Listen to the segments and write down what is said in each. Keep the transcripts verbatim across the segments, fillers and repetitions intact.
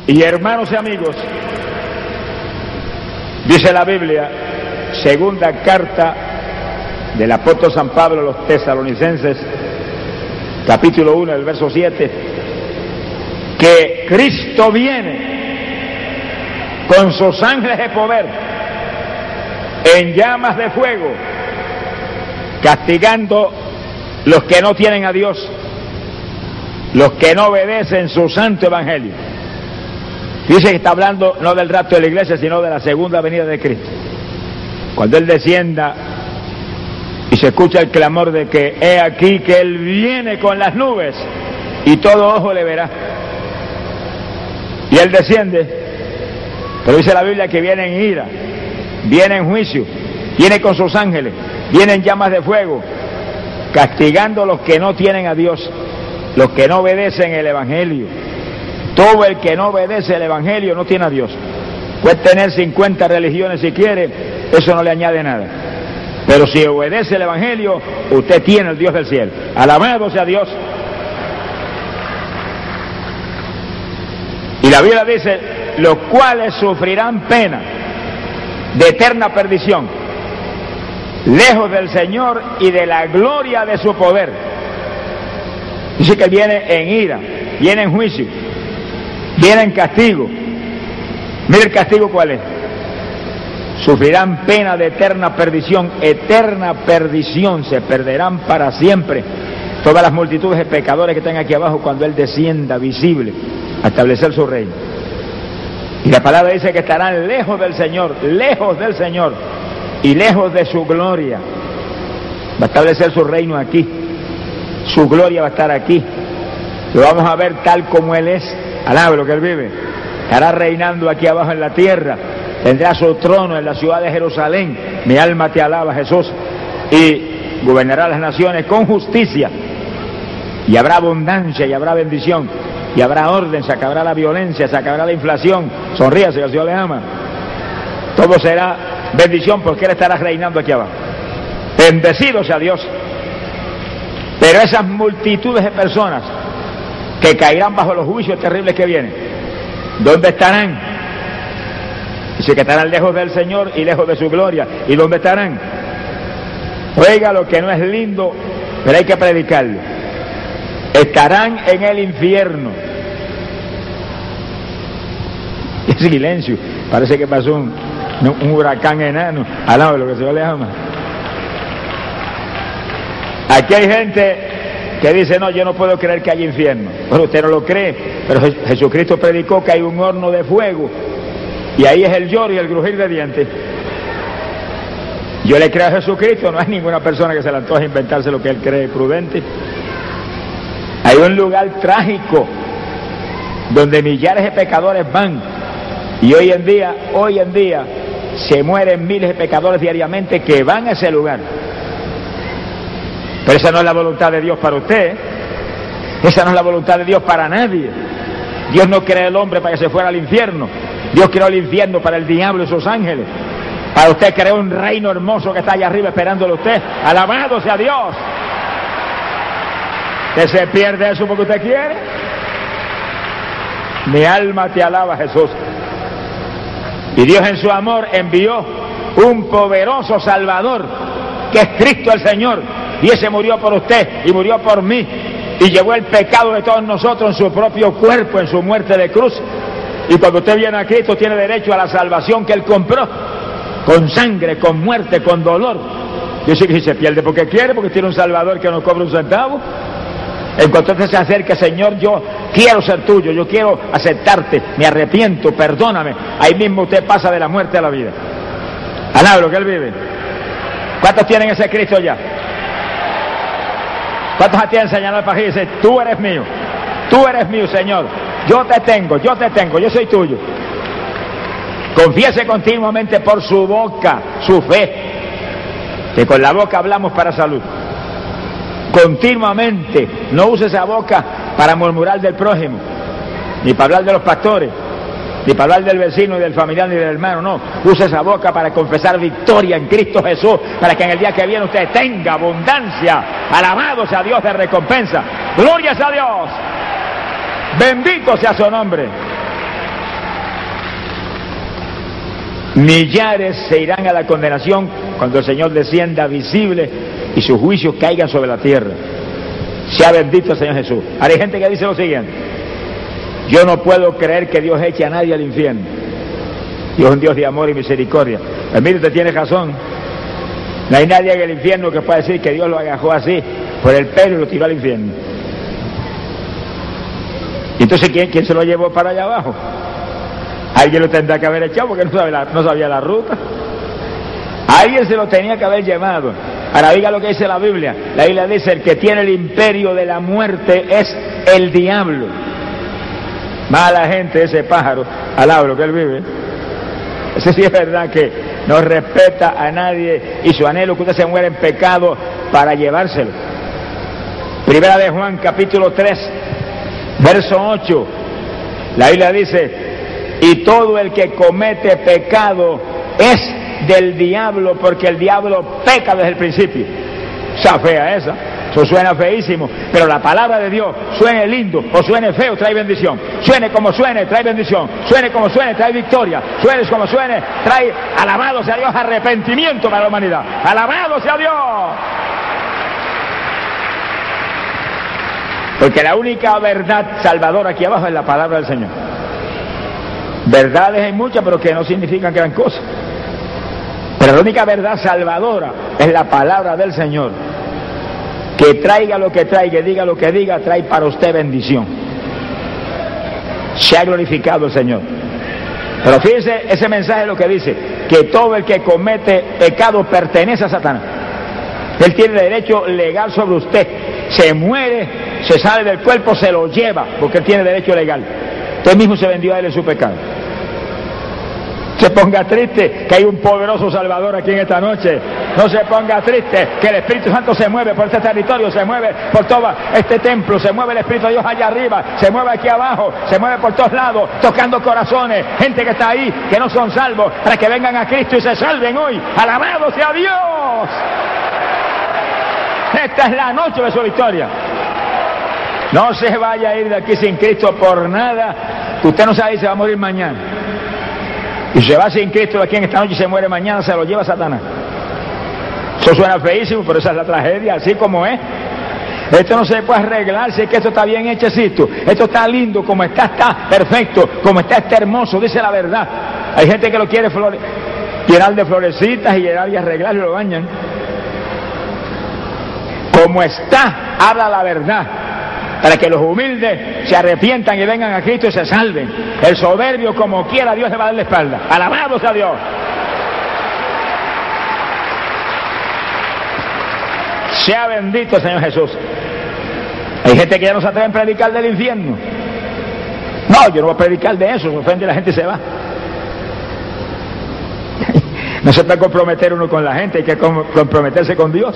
Y hermanos y amigos, dice la Biblia, segunda carta del apóstol San Pablo a los tesalonicenses, capítulo uno, del verso siete, que Cristo viene con sus ángeles de poder en llamas de fuego, castigando los que no tienen a Dios, los que no obedecen su santo evangelio. Dice que está hablando no del rapto de la iglesia, sino de la segunda venida de Cristo. Cuando Él descienda y se escucha el clamor de que he aquí que Él viene con las nubes y todo ojo le verá. Y Él desciende, pero dice la Biblia que viene en ira, viene en juicio, viene con sus ángeles, viene en llamas de fuego, castigando a los que no tienen a Dios, los que no obedecen el evangelio. Todo el que no obedece el evangelio no tiene a Dios. Puede tener cincuenta religiones si quiere, eso no le añade nada. Pero si obedece el evangelio, usted tiene el Dios del cielo. Alabado sea Dios. Y la Biblia dice, los cuales sufrirán pena de eterna perdición, lejos del Señor y de la gloria de su poder. Dice que viene en ira, viene en juicio, viene en castigo. Mire el castigo cuál es. Sufrirán pena de eterna perdición, eterna perdición, se perderán para siempre todas las multitudes de pecadores que están aquí abajo cuando Él descienda visible a establecer su reino. Y la palabra dice que estarán lejos del Señor, lejos del Señor y lejos de su gloria. Va a establecer su reino aquí, su gloria va a estar aquí, lo vamos a ver tal como Él es. Alabe lo que Él vive. Estará reinando aquí abajo en la tierra, tendrá su trono en la ciudad de Jerusalén. Mi alma te alaba, Jesús. Y gobernará las naciones con justicia, y habrá abundancia y habrá bendición y habrá orden, se acabará la violencia, se acabará la inflación. Sonríase, que el Señor le ama. Todo será bendición porque Él estará reinando aquí abajo. Bendecido sea Dios. Pero esas multitudes de personas que caerán bajo los juicios terribles que vienen, ¿dónde estarán? Dice que estarán lejos del Señor y lejos de su gloria. ¿Y dónde estarán? Oiga lo que no es lindo, pero hay que predicarlo. Estarán en el infierno. ¡Qué silencio! Parece que pasó un, un huracán enano al lado de lo que se le ama. Aquí hay gente que dice, no, yo no puedo creer que haya infierno. Bueno, usted no lo cree, pero Jesucristo predicó que hay un horno de fuego y ahí es el lloro y el crujir de dientes. Yo le creo a Jesucristo, no hay ninguna persona que se le antoje inventarse lo que Él cree prudente. Hay un lugar trágico donde millares de pecadores van, y hoy en día, hoy en día se mueren miles de pecadores diariamente que van a ese lugar. Pero esa no es la voluntad de Dios para usted, ¿eh? Esa no es la voluntad de Dios para nadie. Dios no creó al hombre para que se fuera al infierno. Dios creó el infierno para el diablo y sus ángeles. Para usted creó un reino hermoso que está allá arriba esperándole a usted. Alabado sea Dios. ¿Que se pierde eso porque usted quiere? Mi alma te alaba, Jesús. Y Dios en su amor envió un poderoso Salvador, que es Cristo el Señor. Y ese murió por usted y murió por mí. Y llevó el pecado de todos nosotros en su propio cuerpo, en su muerte de cruz. Y cuando usted viene a Cristo tiene derecho a la salvación que Él compró. Con sangre, con muerte, con dolor. Dice que si se pierde porque quiere, porque tiene un Salvador que no cobra un centavo. En cuanto usted se acerca, Señor, yo quiero ser tuyo, yo quiero aceptarte, me arrepiento, perdóname. Ahí mismo usted pasa de la muerte a la vida. Alaba lo que Él vive. ¿Cuántos tienen ese Cristo ya? ¿Cuántos a ti han señalado el país y dicen, tú eres mío, tú eres mío, Señor, yo te tengo, yo te tengo, yo soy tuyo? Confiese continuamente por su boca su fe, que con la boca hablamos para salud. Continuamente, no use esa boca para murmurar del prójimo, ni para hablar de los pastores, ni para hablar del vecino, ni del familiar, ni del hermano, no. Use esa boca para confesar victoria en Cristo Jesús, para que en el día que viene usted tenga abundancia. Alabado sea Dios de recompensa. Gloria a Dios. Bendito sea su nombre. Millares se irán a la condenación cuando el Señor descienda visible y sus juicios caigan sobre la tierra. Sea bendito el Señor Jesús. Ahora hay gente que dice lo siguiente: yo no puedo creer que Dios eche a nadie al infierno. Dios es un Dios de amor y misericordia. Pues mire, usted tiene razón. No hay nadie en el infierno que pueda decir que Dios lo agajó así por el pelo y lo tiró al infierno. Entonces, ¿quién, quién se lo llevó para allá abajo? Alguien lo tendrá que haber echado porque no sabía la, no sabía la ruta. Alguien se lo tenía que haber llevado. Ahora oiga lo que dice la Biblia. La Biblia dice: el que tiene el imperio de la muerte es el diablo. Mala gente ese pájaro, al lado de lo que él vive. Ese sí es verdad que no respeta a nadie y su anhelo que usted se muera en pecado para llevárselo. Primera de Juan, capítulo tres, verso ocho. La Biblia dice: y todo el que comete pecado es del diablo, porque el diablo peca desde el principio. Esa fea esa. Eso suena feísimo, pero la palabra de Dios, suene lindo o suene feo, trae bendición. Suene como suene, trae bendición. Suene como suene, trae victoria. Suene como suene, trae, alabado sea Dios, arrepentimiento para la humanidad. Alabado sea Dios. Porque la única verdad salvadora aquí abajo es la palabra del Señor. Verdades hay muchas, pero que no significan gran cosa. Pero la única verdad salvadora es la palabra del Señor. Que traiga lo que traiga, diga lo que diga, trae para usted bendición. Se ha glorificado el Señor. Pero fíjese, ese mensaje es lo que dice: que todo el que comete pecado pertenece a Satanás. Él tiene derecho legal sobre usted. Se muere, se sale del cuerpo, se lo lleva, porque él tiene derecho legal. Usted mismo se vendió a él en su pecado. Se ponga triste que hay un poderoso Salvador aquí en esta noche. No se ponga triste que el Espíritu Santo se mueve por este territorio, se mueve por todo este templo, se mueve el Espíritu de Dios allá arriba, se mueve aquí abajo, se mueve por todos lados, tocando corazones, gente que está ahí, que no son salvos, para que vengan a Cristo y se salven hoy. ¡Alabado sea Dios! Esta es la noche de su victoria. No se vaya a ir de aquí sin Cristo por nada. Usted no sabe si se va a morir mañana. Y se va sin Cristo de aquí en esta noche y se muere mañana, se lo lleva Satanás. Eso suena feísimo, pero esa es la tragedia, así como es. Esto no se puede arreglar, si es que esto está bien hechecito. Esto está lindo, como está, está perfecto. Como está, está hermoso, dice la verdad. Hay gente que lo quiere flore... llenar de florecitas y llenar y arreglar y lo bañan. Como está, habla la verdad, para que los humildes se arrepientan y vengan a Cristo y se salven. El soberbio, como quiera, Dios le va a dar la espalda. Alabado sea Dios. Sea bendito el Señor Jesús. Hay gente que ya no se atreve a predicar del infierno. No, yo no voy a predicar de eso, se ofende y la gente se va. No se puede comprometer uno con la gente, hay que comprometerse con Dios.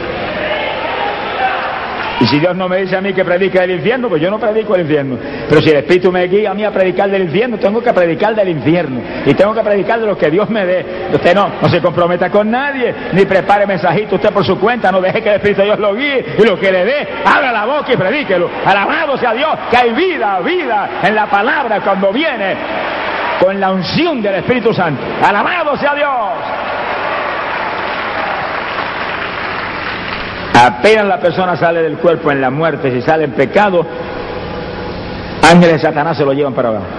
Y si Dios no me dice a mí que predique del infierno, pues yo no predico el infierno. Pero si el Espíritu me guía a mí a predicar del infierno, tengo que predicar del infierno. Y tengo que predicar de lo que Dios me dé. Usted no, no se comprometa con nadie, ni prepare mensajito usted por su cuenta. No deje que el Espíritu de Dios lo guíe y lo que le dé, abra la boca y predíquelo. Alabado sea Dios, que hay vida, vida en la palabra cuando viene con la unción del Espíritu Santo. Alabado sea Dios. Apenas la persona sale del cuerpo en la muerte, si sale en pecado, ángeles de Satanás se lo llevan para abajo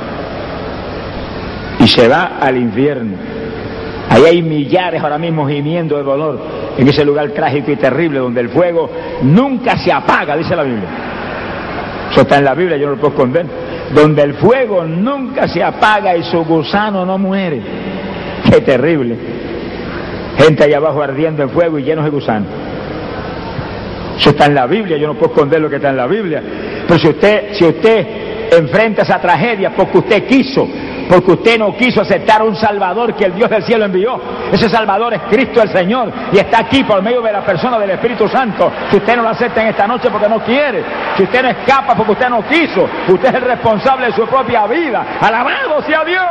y se va al infierno. Ahí hay millares ahora mismo gimiendo de dolor en ese lugar trágico y terrible donde el fuego nunca se apaga, dice la Biblia. Eso está en la Biblia, yo no lo puedo esconder. Donde el fuego nunca se apaga y su gusano no muere. Qué terrible. Gente allá abajo ardiendo en fuego y llenos de gusanos. Eso está en la Biblia, yo no puedo esconder lo que está en la Biblia. Pero si usted, si usted enfrenta esa tragedia porque usted quiso, porque usted no quiso aceptar a un Salvador que el Dios del cielo envió, ese Salvador es Cristo el Señor y está aquí por medio de la persona del Espíritu Santo. Si usted no lo acepta en esta noche porque no quiere, si usted no escapa porque usted no quiso, usted es el responsable de su propia vida. ¡Alabado sea Dios!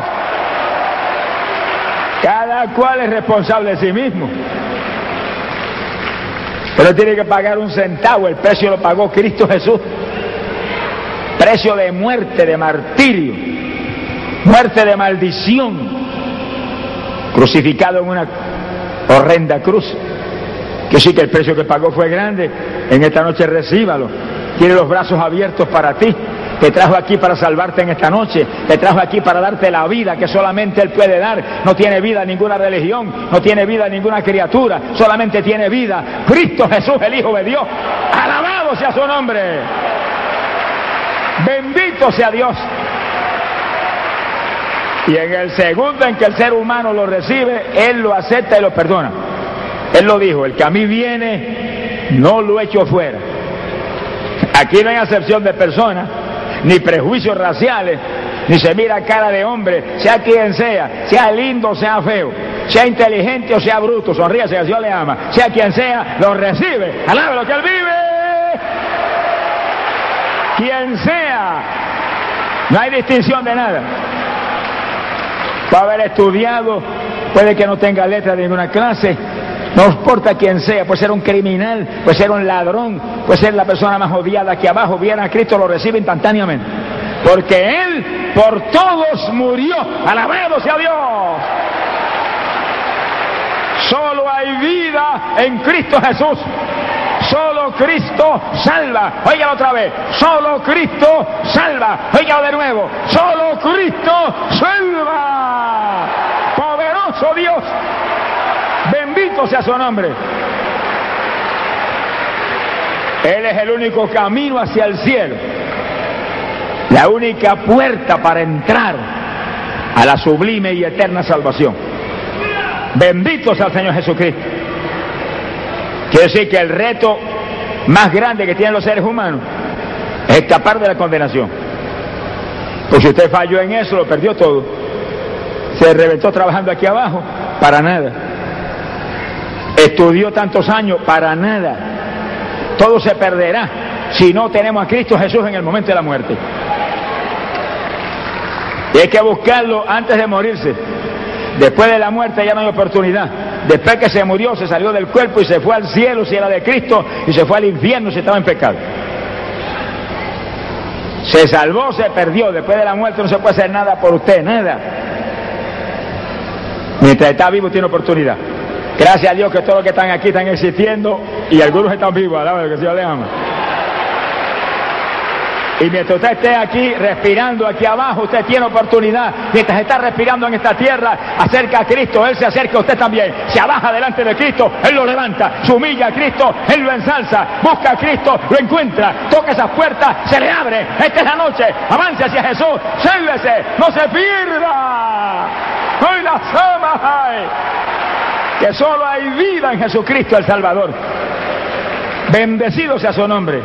Cada cual es responsable de sí mismo. Pero tiene que pagar un centavo, el precio lo pagó Cristo Jesús. Precio de muerte, de martirio, muerte de maldición. crucificado en una horrenda cruz, que sí que el precio que pagó fue grande. En esta noche recíbalo. Tiene los brazos abiertos para ti. Te trajo aquí para salvarte en esta noche. Te trajo aquí para darte la vida que solamente Él puede dar. No tiene vida ninguna religión, no tiene vida ninguna criatura, solamente tiene vida Cristo Jesús, el Hijo de Dios. Alabado sea su nombre. Bendito sea Dios. Y en el segundo en que el ser humano lo recibe, Él lo acepta y lo perdona. Él lo dijo: el que a mí viene, no lo echo fuera. Aquí no hay acepción de personas, ni prejuicios raciales, ni se mira cara de hombre, sea quien sea, sea lindo o sea feo, sea inteligente o sea bruto, sonríase que Dios le ama, sea quien sea, lo recibe. Alabe lo que Él vive. Quien sea, no hay distinción de nada. Puede haber estudiado, puede que no tenga letra de ninguna clase, no importa quién sea, puede ser un criminal, puede ser un ladrón, puede ser la persona más odiada aquí abajo, viene a Cristo, lo recibe instantáneamente, porque Él por todos murió. Alabado sea Dios. Solo hay vida en Cristo Jesús. Solo Cristo salva. Óigalo otra vez. Solo Cristo salva. Óigalo de nuevo. Solo Cristo salva. Poderoso Dios. Bendito sea su nombre. Él es el único camino hacia el cielo. La única puerta para entrar a la sublime y eterna salvación. Bendito sea el Señor Jesucristo. Quiere decir que el reto más grande que tienen los seres humanos es escapar de la condenación. Pues si usted falló en eso, lo perdió todo. Se reventó trabajando aquí abajo, para nada. Estudió tantos años, para nada. Todo se perderá si no tenemos a Cristo Jesús en el momento de la muerte. Y hay que buscarlo antes de morirse. Después de la muerte ya no hay oportunidad. Después que se murió, se salió del cuerpo y se fue al cielo si era de Cristo, y se fue al infierno si estaba en pecado. Se salvó, se perdió. Después de la muerte no se puede hacer nada por usted, nada. Mientras está vivo tiene oportunidad. Gracias a Dios que todos los que están aquí están existiendo y algunos están vivos. Alaba que Dios le ama. Y mientras usted esté aquí respirando aquí abajo, usted tiene oportunidad. Mientras está respirando en esta tierra, acerca a Cristo, Él se acerca a usted también. Se abaja delante de Cristo, Él lo levanta. Se humilla a Cristo, Él lo ensalza. Busca a Cristo, lo encuentra. Toca esas puertas, se le abre. Esta es la noche. Avance hacia Jesús. Sálvese, no se pierda. Hoy las amas hay. Que solo hay vida en Jesucristo el Salvador. Bendecido sea su nombre.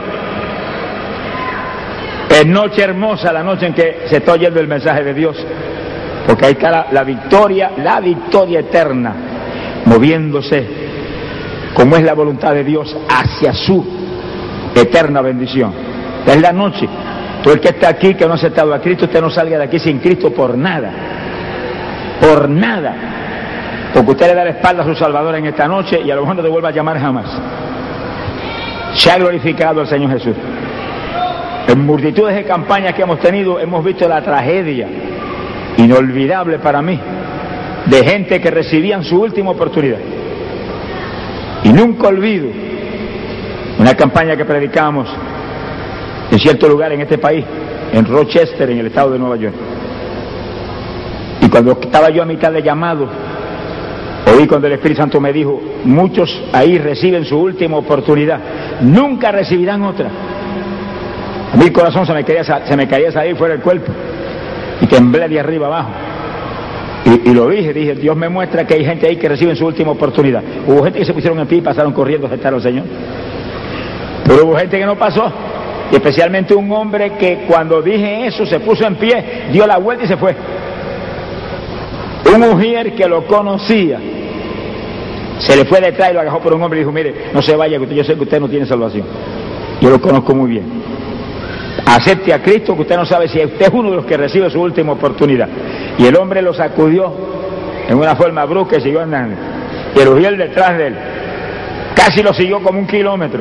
Es noche hermosa la noche en que se está oyendo el mensaje de Dios, porque ahí está la, la victoria, la victoria eterna, moviéndose, como es la voluntad de Dios, hacia su eterna bendición. Es la noche. Todo el que está aquí, que no ha aceptado a Cristo, usted no salga de aquí sin Cristo por nada, por nada, porque usted le da la espalda a su Salvador en esta noche y a lo mejor no te vuelva a llamar jamás. Se ha glorificado el Señor Jesús. En multitudes de campañas que hemos tenido hemos visto la tragedia inolvidable para mí de gente que recibían su última oportunidad. Y nunca olvido una campaña que predicamos en cierto lugar en este país, en Rochester, en el estado de Nueva York. Y cuando estaba yo a mitad de llamado, oí cuando el Espíritu Santo me dijo: muchos ahí reciben su última oportunidad, nunca recibirán otra. A mí el corazón se me quería, se me quería salir fuera del cuerpo y temblé de arriba abajo. Y, y lo dije, dije: Dios me muestra que hay gente ahí que recibe su última oportunidad. Hubo gente que se pusieron en pie y pasaron corriendo a aceptar al Señor. Pero hubo gente que no pasó. Y especialmente un hombre que cuando dije eso se puso en pie, dio la vuelta y se fue. Un mujer que lo conocía se le fue detrás y lo agarró por un hombre y dijo: mire, no se vaya, que usted, yo sé que usted no tiene salvación. Yo lo conozco muy bien. Acepte a Cristo, que usted no sabe si usted es uno de los que recibe su última oportunidad. Y el hombre lo sacudió en una forma brusca y siguió andando. Y el Ujiel detrás de él casi lo siguió como un kilómetro,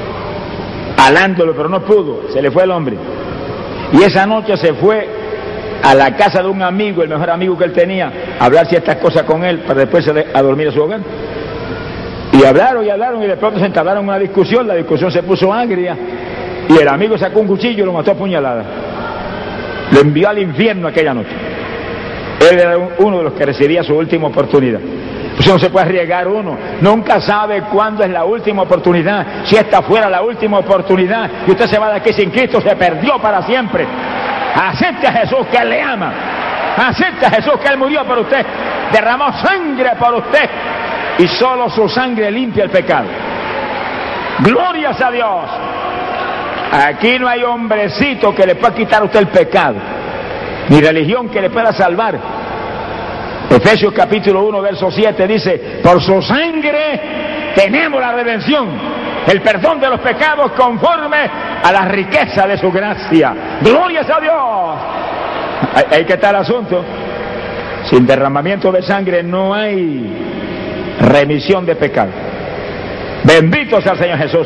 alándolo, pero no pudo, se le fue el hombre. Y esa noche se fue a la casa de un amigo, el mejor amigo que él tenía, a hablar ciertas cosas con él para después ir a dormir a su hogar. Y hablaron y hablaron y de pronto se entablaron una discusión, la discusión se puso agria y el amigo sacó un cuchillo y lo mató a puñaladas. Lo envió al infierno aquella noche. Él era uno de los que recibía su última oportunidad. Pues no se puede arriesgar uno, nunca sabe cuándo es la última oportunidad. Si esta fuera la última oportunidad y usted se va de aquí sin Cristo, se perdió para siempre. Acepte a Jesús que Él le ama, acepte a Jesús que Él murió por usted, derramó sangre por usted y solo su sangre limpia el pecado. Glorias a Dios. Aquí no hay hombrecito que le pueda quitar a usted el pecado, ni religión que le pueda salvar. Efesios capítulo uno verso siete dice: por su sangre tenemos la redención, el perdón de los pecados conforme a la riqueza de su gracia. Glorias a Dios. Ahí que está el asunto. Sin derramamiento de sangre no hay remisión de pecado. Bendito sea el Señor Jesús.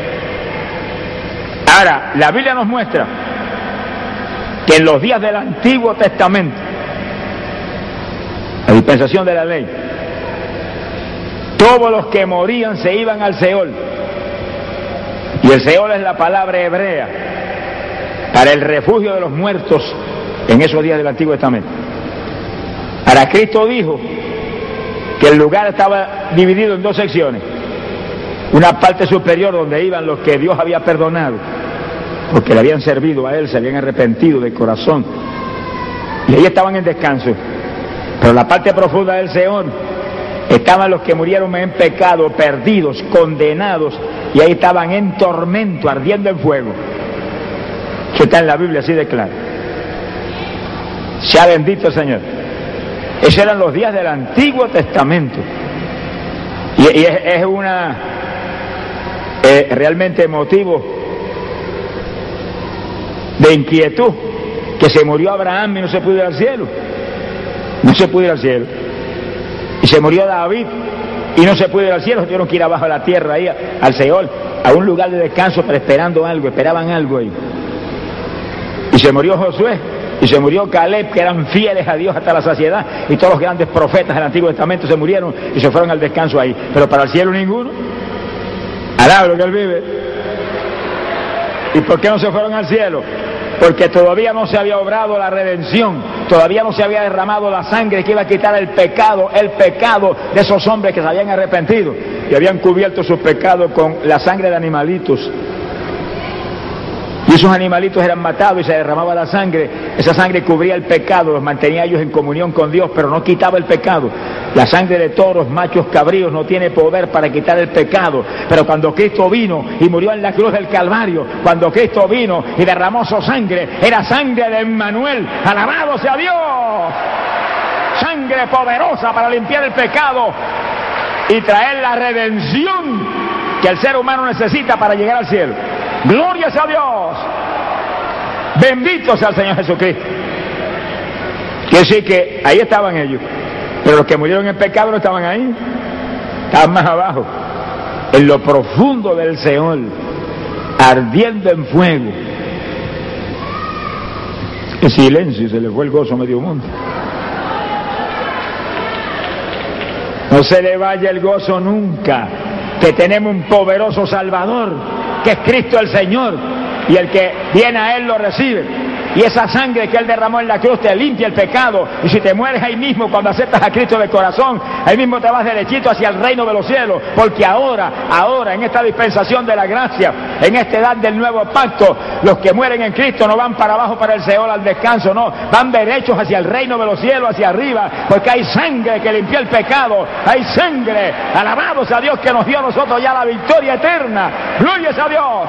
Ahora, la Biblia nos muestra que en los días del Antiguo Testamento, la dispensación de la ley, todos los que morían se iban al Seol. Y el Seol es la palabra hebrea para el refugio de los muertos en esos días del Antiguo Testamento. Ahora, Cristo dijo que el lugar estaba dividido en dos secciones. Una parte superior donde iban los que Dios había perdonado, porque le habían servido a Él, se habían arrepentido de corazón, y ahí estaban en descanso. Pero en la parte profunda del Seol estaban los que murieron en pecado, perdidos, condenados, y ahí estaban en tormento, ardiendo en fuego. Eso está en la Biblia así de claro. Sea bendito el Señor. Esos eran los días del Antiguo Testamento. Y, y es, es una eh, realmente motivo de inquietud que se murió Abraham y no se pudo ir al cielo. No se pudo ir al cielo. Y se murió David y no se pudo ir al cielo. Tuvieron que ir abajo a la tierra, ahí al Seol, a un lugar de descanso, pero esperando algo, esperaban algo ahí. Y se murió Josué y se murió Caleb, que eran fieles a Dios hasta la saciedad, y todos los grandes profetas del Antiguo Testamento se murieron y se fueron al descanso ahí. Pero para el cielo ninguno. Alaba lo que Él vive. ¿Y por qué no se fueron al cielo? Porque todavía no se había obrado la redención, todavía no se había derramado la sangre que iba a quitar el pecado, el pecado de esos hombres que se habían arrepentido y habían cubierto sus pecados con la sangre de animalitos. Y esos animalitos eran matados y se derramaba la sangre. Esa sangre cubría el pecado, los mantenía ellos en comunión con Dios, pero no quitaba el pecado. La sangre de toros, machos, cabríos no tiene poder para quitar el pecado. Pero cuando Cristo vino y murió en la cruz del Calvario, cuando Cristo vino y derramó su sangre, era sangre de Emmanuel. ¡Alabado sea Dios! Sangre poderosa para limpiar el pecado y traer la redención que el ser humano necesita para llegar al cielo. ¡Gloria a Dios! Bendito sea el Señor Jesucristo. Quiere decir que ahí estaban ellos, pero los que murieron en pecado no estaban ahí, estaban más abajo, en lo profundo del Seol, ardiendo en fuego. ¡Qué silencio! Se le fue el gozo a medio mundo. No se le vaya el gozo nunca, que tenemos un poderoso Salvador, que es Cristo el Señor, y el que viene a Él lo recibe. Y esa sangre que Él derramó en la cruz te limpia el pecado. Y si te mueres ahí mismo, cuando aceptas a Cristo de corazón, ahí mismo te vas derechito hacia el reino de los cielos. Porque ahora, ahora, en esta dispensación de la gracia, en esta edad del nuevo pacto, los que mueren en Cristo no van para abajo, para el Seol, al descanso, no. Van derechos hacia el reino de los cielos, hacia arriba, porque hay sangre que limpió el pecado. Hay sangre, alabados a Dios, que nos dio a nosotros ya la victoria eterna. ¡Gloria a Dios!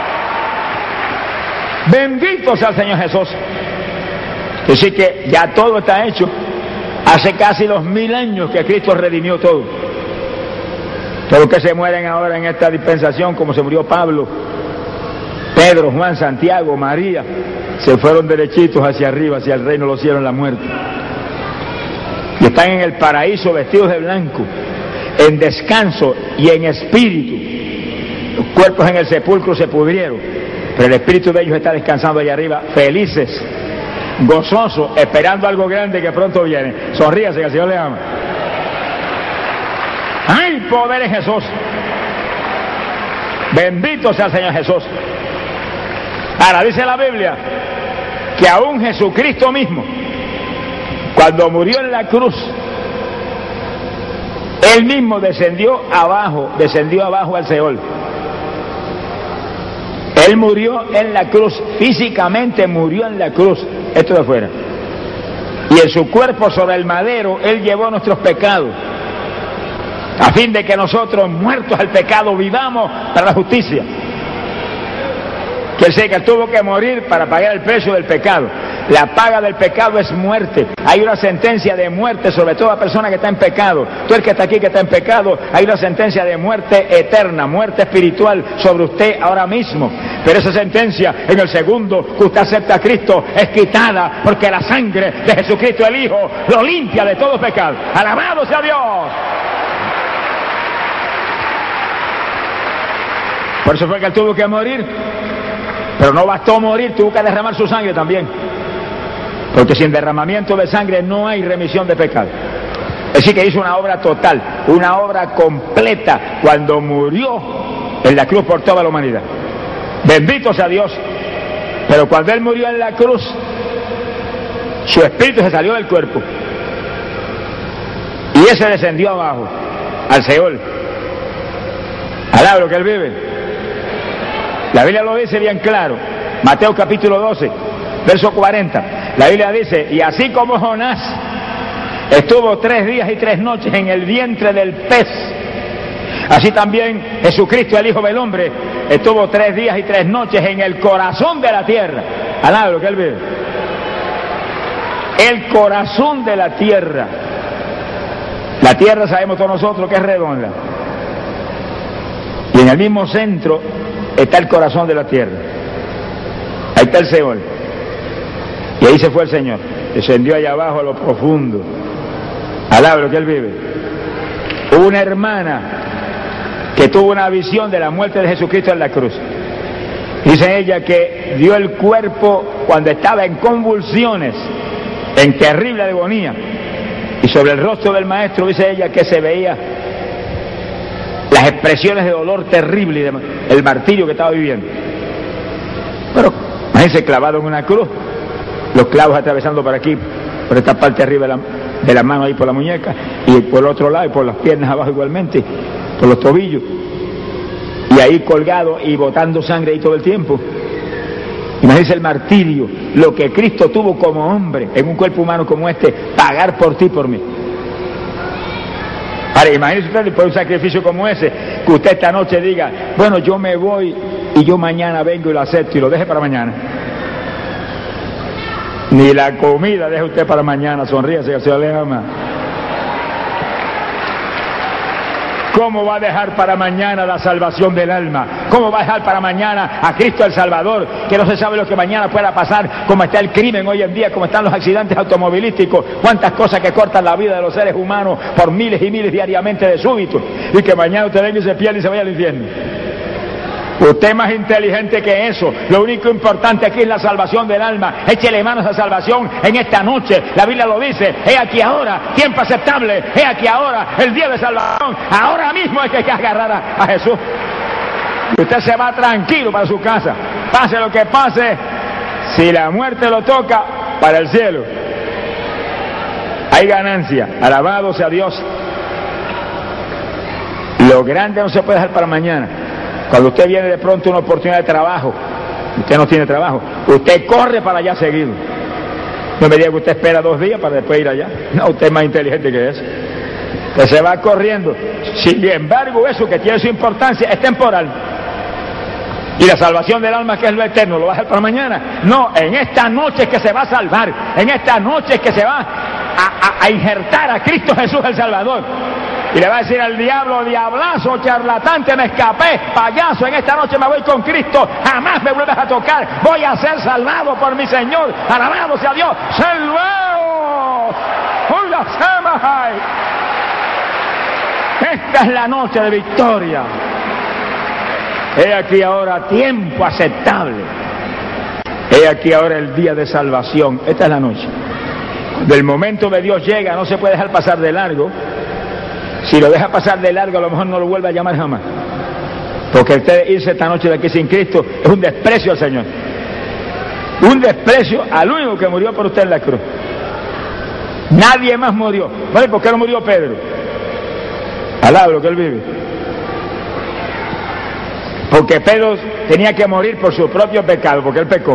Bendito sea el Señor Jesús. Así que ya todo está hecho. Hace casi dos mil años que Cristo redimió todo. Todos los que se mueren ahora en esta dispensación, como se murió Pablo, Pedro, Juan, Santiago, María, se fueron derechitos hacia arriba, hacia el reino de los cielos en la muerte. Y están en el paraíso vestidos de blanco, en descanso y en espíritu. Los cuerpos en el sepulcro se pudrieron, pero el espíritu de ellos está descansando allá arriba, felices, gozoso, esperando algo grande que pronto viene. Sonríase, que el Señor le ama. ¡Hay poder en Jesús! Bendito sea el Señor Jesús. Ahora dice la Biblia que aún Jesucristo mismo, cuando murió en la cruz, Él mismo descendió abajo, descendió abajo al Seol. Él murió en la cruz, físicamente murió en la cruz, esto de afuera. Y en su cuerpo sobre el madero, Él llevó nuestros pecados, a fin de que nosotros, muertos al pecado, vivamos para la justicia. Que Él sé que tuvo que morir para pagar el precio del pecado. La paga del pecado es muerte. Hay una sentencia de muerte sobre toda persona que está en pecado. Tú el que está aquí que está en pecado, hay una sentencia de muerte eterna, muerte espiritual sobre usted ahora mismo. Pero esa sentencia, en el segundo que usted acepta a Cristo, es quitada, porque la sangre de Jesucristo el Hijo lo limpia de todo pecado. ¡Alabado sea Dios! Por eso fue que Él tuvo que morir. Pero no bastó morir, tuvo que derramar su sangre también. Porque sin derramamiento de sangre no hay remisión de pecado. Es decir, que hizo una obra total, una obra completa, cuando murió en la cruz por toda la humanidad. Bendito sea Dios. Pero cuando Él murió en la cruz, su espíritu se salió del cuerpo. Y ese descendió abajo, al Seol. Alaba lo que Él vive. La Biblia lo dice bien claro. Mateo capítulo doce, verso cuarenta. La Biblia dice, y así como Jonás estuvo tres días y tres noches en el vientre del pez, así también Jesucristo, el Hijo del Hombre, estuvo tres días y tres noches en el corazón de la tierra. Alaba lo que Él vive. El corazón de la tierra. La tierra sabemos todos nosotros que es redonda. Y en el mismo centro está el corazón de la tierra. Ahí está el Seol. Y ahí se fue el Señor. Descendió allá abajo a lo profundo. Alaba lo que Él vive. Hubo una hermana que tuvo una visión de la muerte de Jesucristo en la cruz. Dice ella que dio el cuerpo cuando estaba en convulsiones, en terrible agonía. Y sobre el rostro del maestro, dice ella, que se veía las expresiones de dolor terrible y de el martirio que estaba viviendo. Pero imagínense, clavado en una cruz, los clavos atravesando por aquí, por esta parte arriba de la, de la mano, ahí por la muñeca, y por el otro lado, y por las piernas abajo igualmente, por los tobillos, y ahí colgado y botando sangre ahí todo el tiempo. Imagínense el martirio, lo que Cristo tuvo como hombre en un cuerpo humano como este, pagar por ti, por mí. Ahora, imagínense usted, por un sacrificio como ese, que usted esta noche diga, bueno, yo me voy y yo mañana vengo y lo acepto y lo deje para mañana. Ni la comida deje usted para mañana, sonríase, que el Señor le ama. ¿Cómo va a dejar para mañana la salvación del alma? ¿Cómo va a dejar para mañana a Cristo el Salvador? Que no se sabe lo que mañana pueda pasar, como está el crimen hoy en día, como están los accidentes automovilísticos, cuántas cosas que cortan la vida de los seres humanos por miles y miles diariamente de súbito, y que mañana usted venga y se pierde y se vaya al infierno. Usted es más inteligente que eso. Lo único importante aquí es la salvación del alma. Échele mano a esa salvación en esta noche. La Biblia lo dice. He aquí ahora, tiempo aceptable. He aquí ahora, el día de salvación. Ahora mismo es que hay que agarrar a, a Jesús. Y usted se va tranquilo para su casa. Pase lo que pase, si la muerte lo toca, para el cielo. Hay ganancia. Alabado sea Dios. Lo grande no se puede dejar para mañana. Cuando usted viene de pronto una oportunidad de trabajo, usted no tiene trabajo, usted corre para allá seguido. No me diga que usted espera dos días para después ir allá. No, usted es más inteligente que eso. Usted se va corriendo. Sin embargo, eso que tiene su importancia es temporal. Y la salvación del alma, que es lo eterno, ¿lo va a dejar para mañana? No, en esta noche es que se va a salvar. En esta noche es que se va a, a, a injertar a Cristo Jesús el Salvador. Y le va a decir al diablo, diablazo, charlatán, me escapé, payaso, en esta noche me voy con Cristo, jamás me vuelves a tocar, voy a ser salvado por mi Señor, alabado sea Dios, salvado, ¡hola, Samahai! Esta es la noche de victoria. He aquí ahora tiempo aceptable. He aquí ahora el día de salvación. Esta es la noche. Cuando el momento de Dios llega, no se puede dejar pasar de largo. Si lo deja pasar de largo, a lo mejor no lo vuelve a llamar jamás. Porque usted irse esta noche de aquí sin Cristo es un desprecio al Señor. Un desprecio al único que murió por usted en la cruz. Nadie más murió. ¿Vale? ¿Por qué no murió Pedro? Alaba lo que él vive. Porque Pedro tenía que morir por su propio pecado, porque él pecó.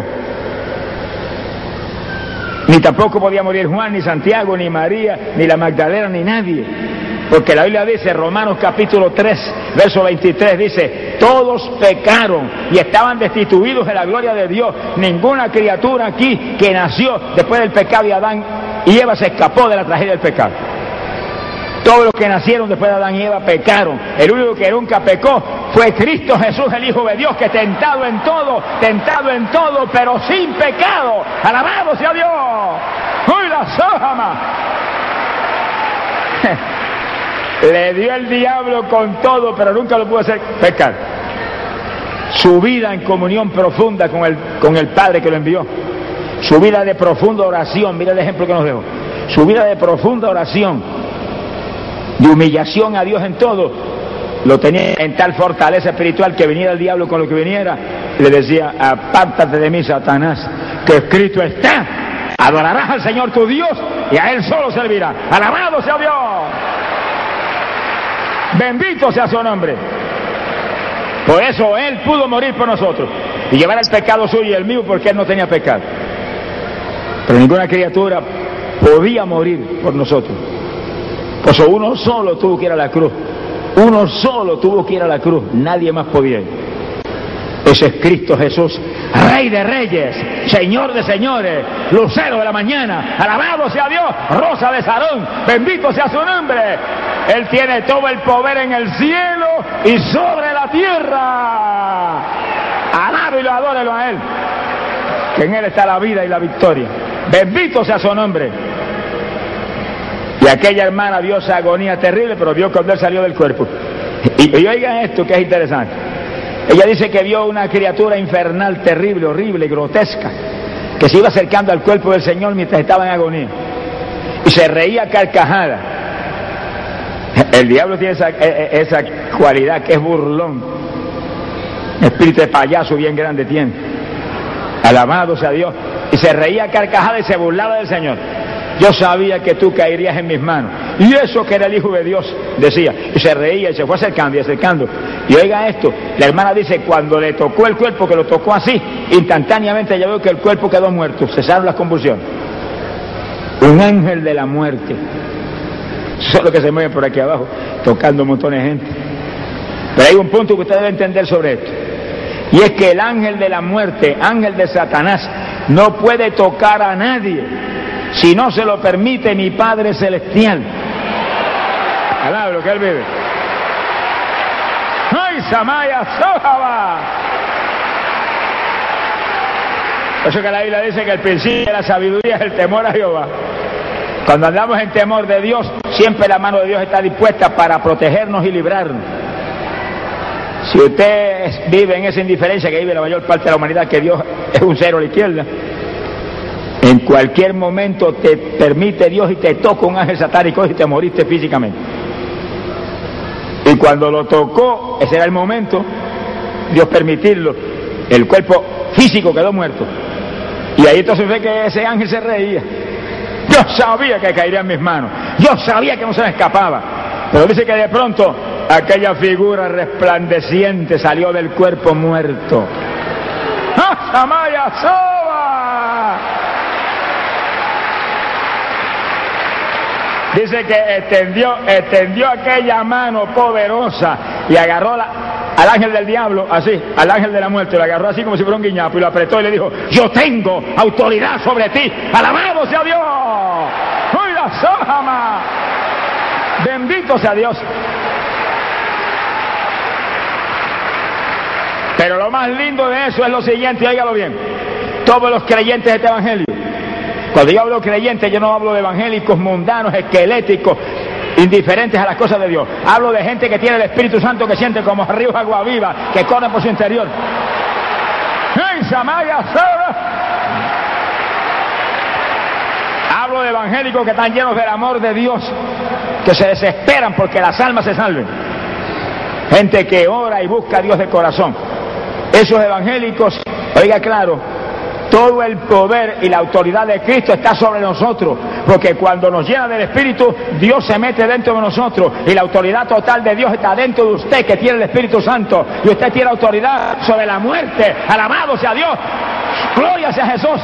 Ni tampoco podía morir Juan, ni Santiago, ni María, ni la Magdalena, ni nadie. Porque la Biblia dice, Romanos capítulo tres, verso veintitrés, dice, todos pecaron y estaban destituidos de la gloria de Dios. Ninguna criatura aquí que nació después del pecado de Adán y Eva se escapó de la tragedia del pecado. Todos los que nacieron después de Adán y Eva pecaron. El único que nunca pecó fue Cristo Jesús, el Hijo de Dios, que tentado en todo, tentado en todo, pero sin pecado. ¡Alabado sea Dios! ¡Uy, la sojama! Le dio el diablo con todo, pero nunca lo pudo hacer pecar. Su vida en comunión profunda con el, con el Padre que lo envió. Su vida de profunda oración, mira el ejemplo que nos dejó. Su vida de profunda oración, de humillación a Dios en todo, lo tenía en tal fortaleza espiritual que viniera el diablo con lo que viniera, le decía, apártate de mí, Satanás, que escrito está, adorarás al Señor tu Dios y a Él solo servirá. Alabado sea Dios. Bendito sea su nombre. Por eso Él pudo morir por nosotros y llevar el pecado suyo y el mío, porque Él no tenía pecado. Pero ninguna criatura podía morir por nosotros. Por eso uno solo tuvo que ir a la cruz. Uno solo tuvo que ir a la cruz. Nadie más podía ir. Ese es Cristo Jesús, Rey de Reyes, Señor de Señores, Lucero de la mañana. Alabado sea Dios, Rosa de Sarón. Bendito sea su nombre. Él tiene todo el poder en el cielo y sobre la tierra. Alábelo, adórelo a Él, que en Él está la vida y la victoria. Bendito sea su nombre. Y aquella hermana vio esa agonía terrible, pero vio cuando Él salió del cuerpo. Y, y oigan esto que es interesante. Ella dice que vio una criatura infernal, terrible, horrible, grotesca, que se iba acercando al cuerpo del Señor mientras estaba en agonía. Y se reía carcajada. El diablo tiene esa, esa cualidad que es burlón. Espíritu de payaso bien grande tiene. Alabado sea Dios. Y se reía carcajada y se burlaba del Señor. Yo sabía que tú caerías en mis manos. Y eso que era el Hijo de Dios, decía. Y se reía y se fue acercando y acercando. Y oiga esto, la hermana dice, cuando le tocó el cuerpo, que lo tocó así, instantáneamente ella vio que el cuerpo quedó muerto, cesaron las convulsiones. Un ángel de la muerte. Solo que se mueve por aquí abajo, tocando un montón de gente. Pero hay un punto que usted debe entender sobre esto. Y es que el ángel de la muerte, ángel de Satanás, no puede tocar a nadie si no se lo permite mi Padre Celestial. Alaba lo que Él vive. ¡Ay, Samaya Sojaba! Por eso que la Biblia dice que el principio de la sabiduría es el temor a Jehová. Cuando andamos en temor de Dios, siempre la mano de Dios está dispuesta para protegernos y librarnos. Si usted vive en esa indiferencia que vive la mayor parte de la humanidad, que Dios es un cero a la izquierda, en cualquier momento te permite Dios y te toca un ángel satánico y te moriste físicamente. Y cuando lo tocó, ese era el momento, Dios permitirlo, el cuerpo físico quedó muerto. Y ahí entonces ve que ese ángel se reía. Yo sabía que caería en mis manos, yo sabía que no se me escapaba. Pero dice que de pronto aquella figura resplandeciente salió del cuerpo muerto. ¡Ah, Samaya Soba! Dice que extendió, extendió aquella mano poderosa y agarró la, al ángel del diablo, así, al ángel de la muerte, lo agarró así como si fuera un guiñapo y lo apretó y le dijo, yo tengo autoridad sobre ti, alabado sea Dios. ¡Uy, la sojama! Bendito sea Dios. Pero lo más lindo de eso es lo siguiente, óigalo bien. Todos los creyentes de este evangelio, cuando yo hablo creyentes, yo no hablo de evangélicos mundanos, esqueléticos, indiferentes a las cosas de Dios. Hablo de gente que tiene el Espíritu Santo, que siente como ríos de agua viva, que corren por su interior. ¡Hey, Samaya Sara! hablo de evangélicos que están llenos del amor de Dios, que se desesperan porque las almas se salven. Gente que ora y busca a Dios de corazón. Esos evangélicos, oiga claro, todo el poder y la autoridad de Cristo está sobre nosotros, porque cuando nos llena del Espíritu, Dios se mete dentro de nosotros, y la autoridad total de Dios está dentro de usted, que tiene el Espíritu Santo, y usted tiene autoridad sobre la muerte. Alabado sea Dios, gloria sea Jesús.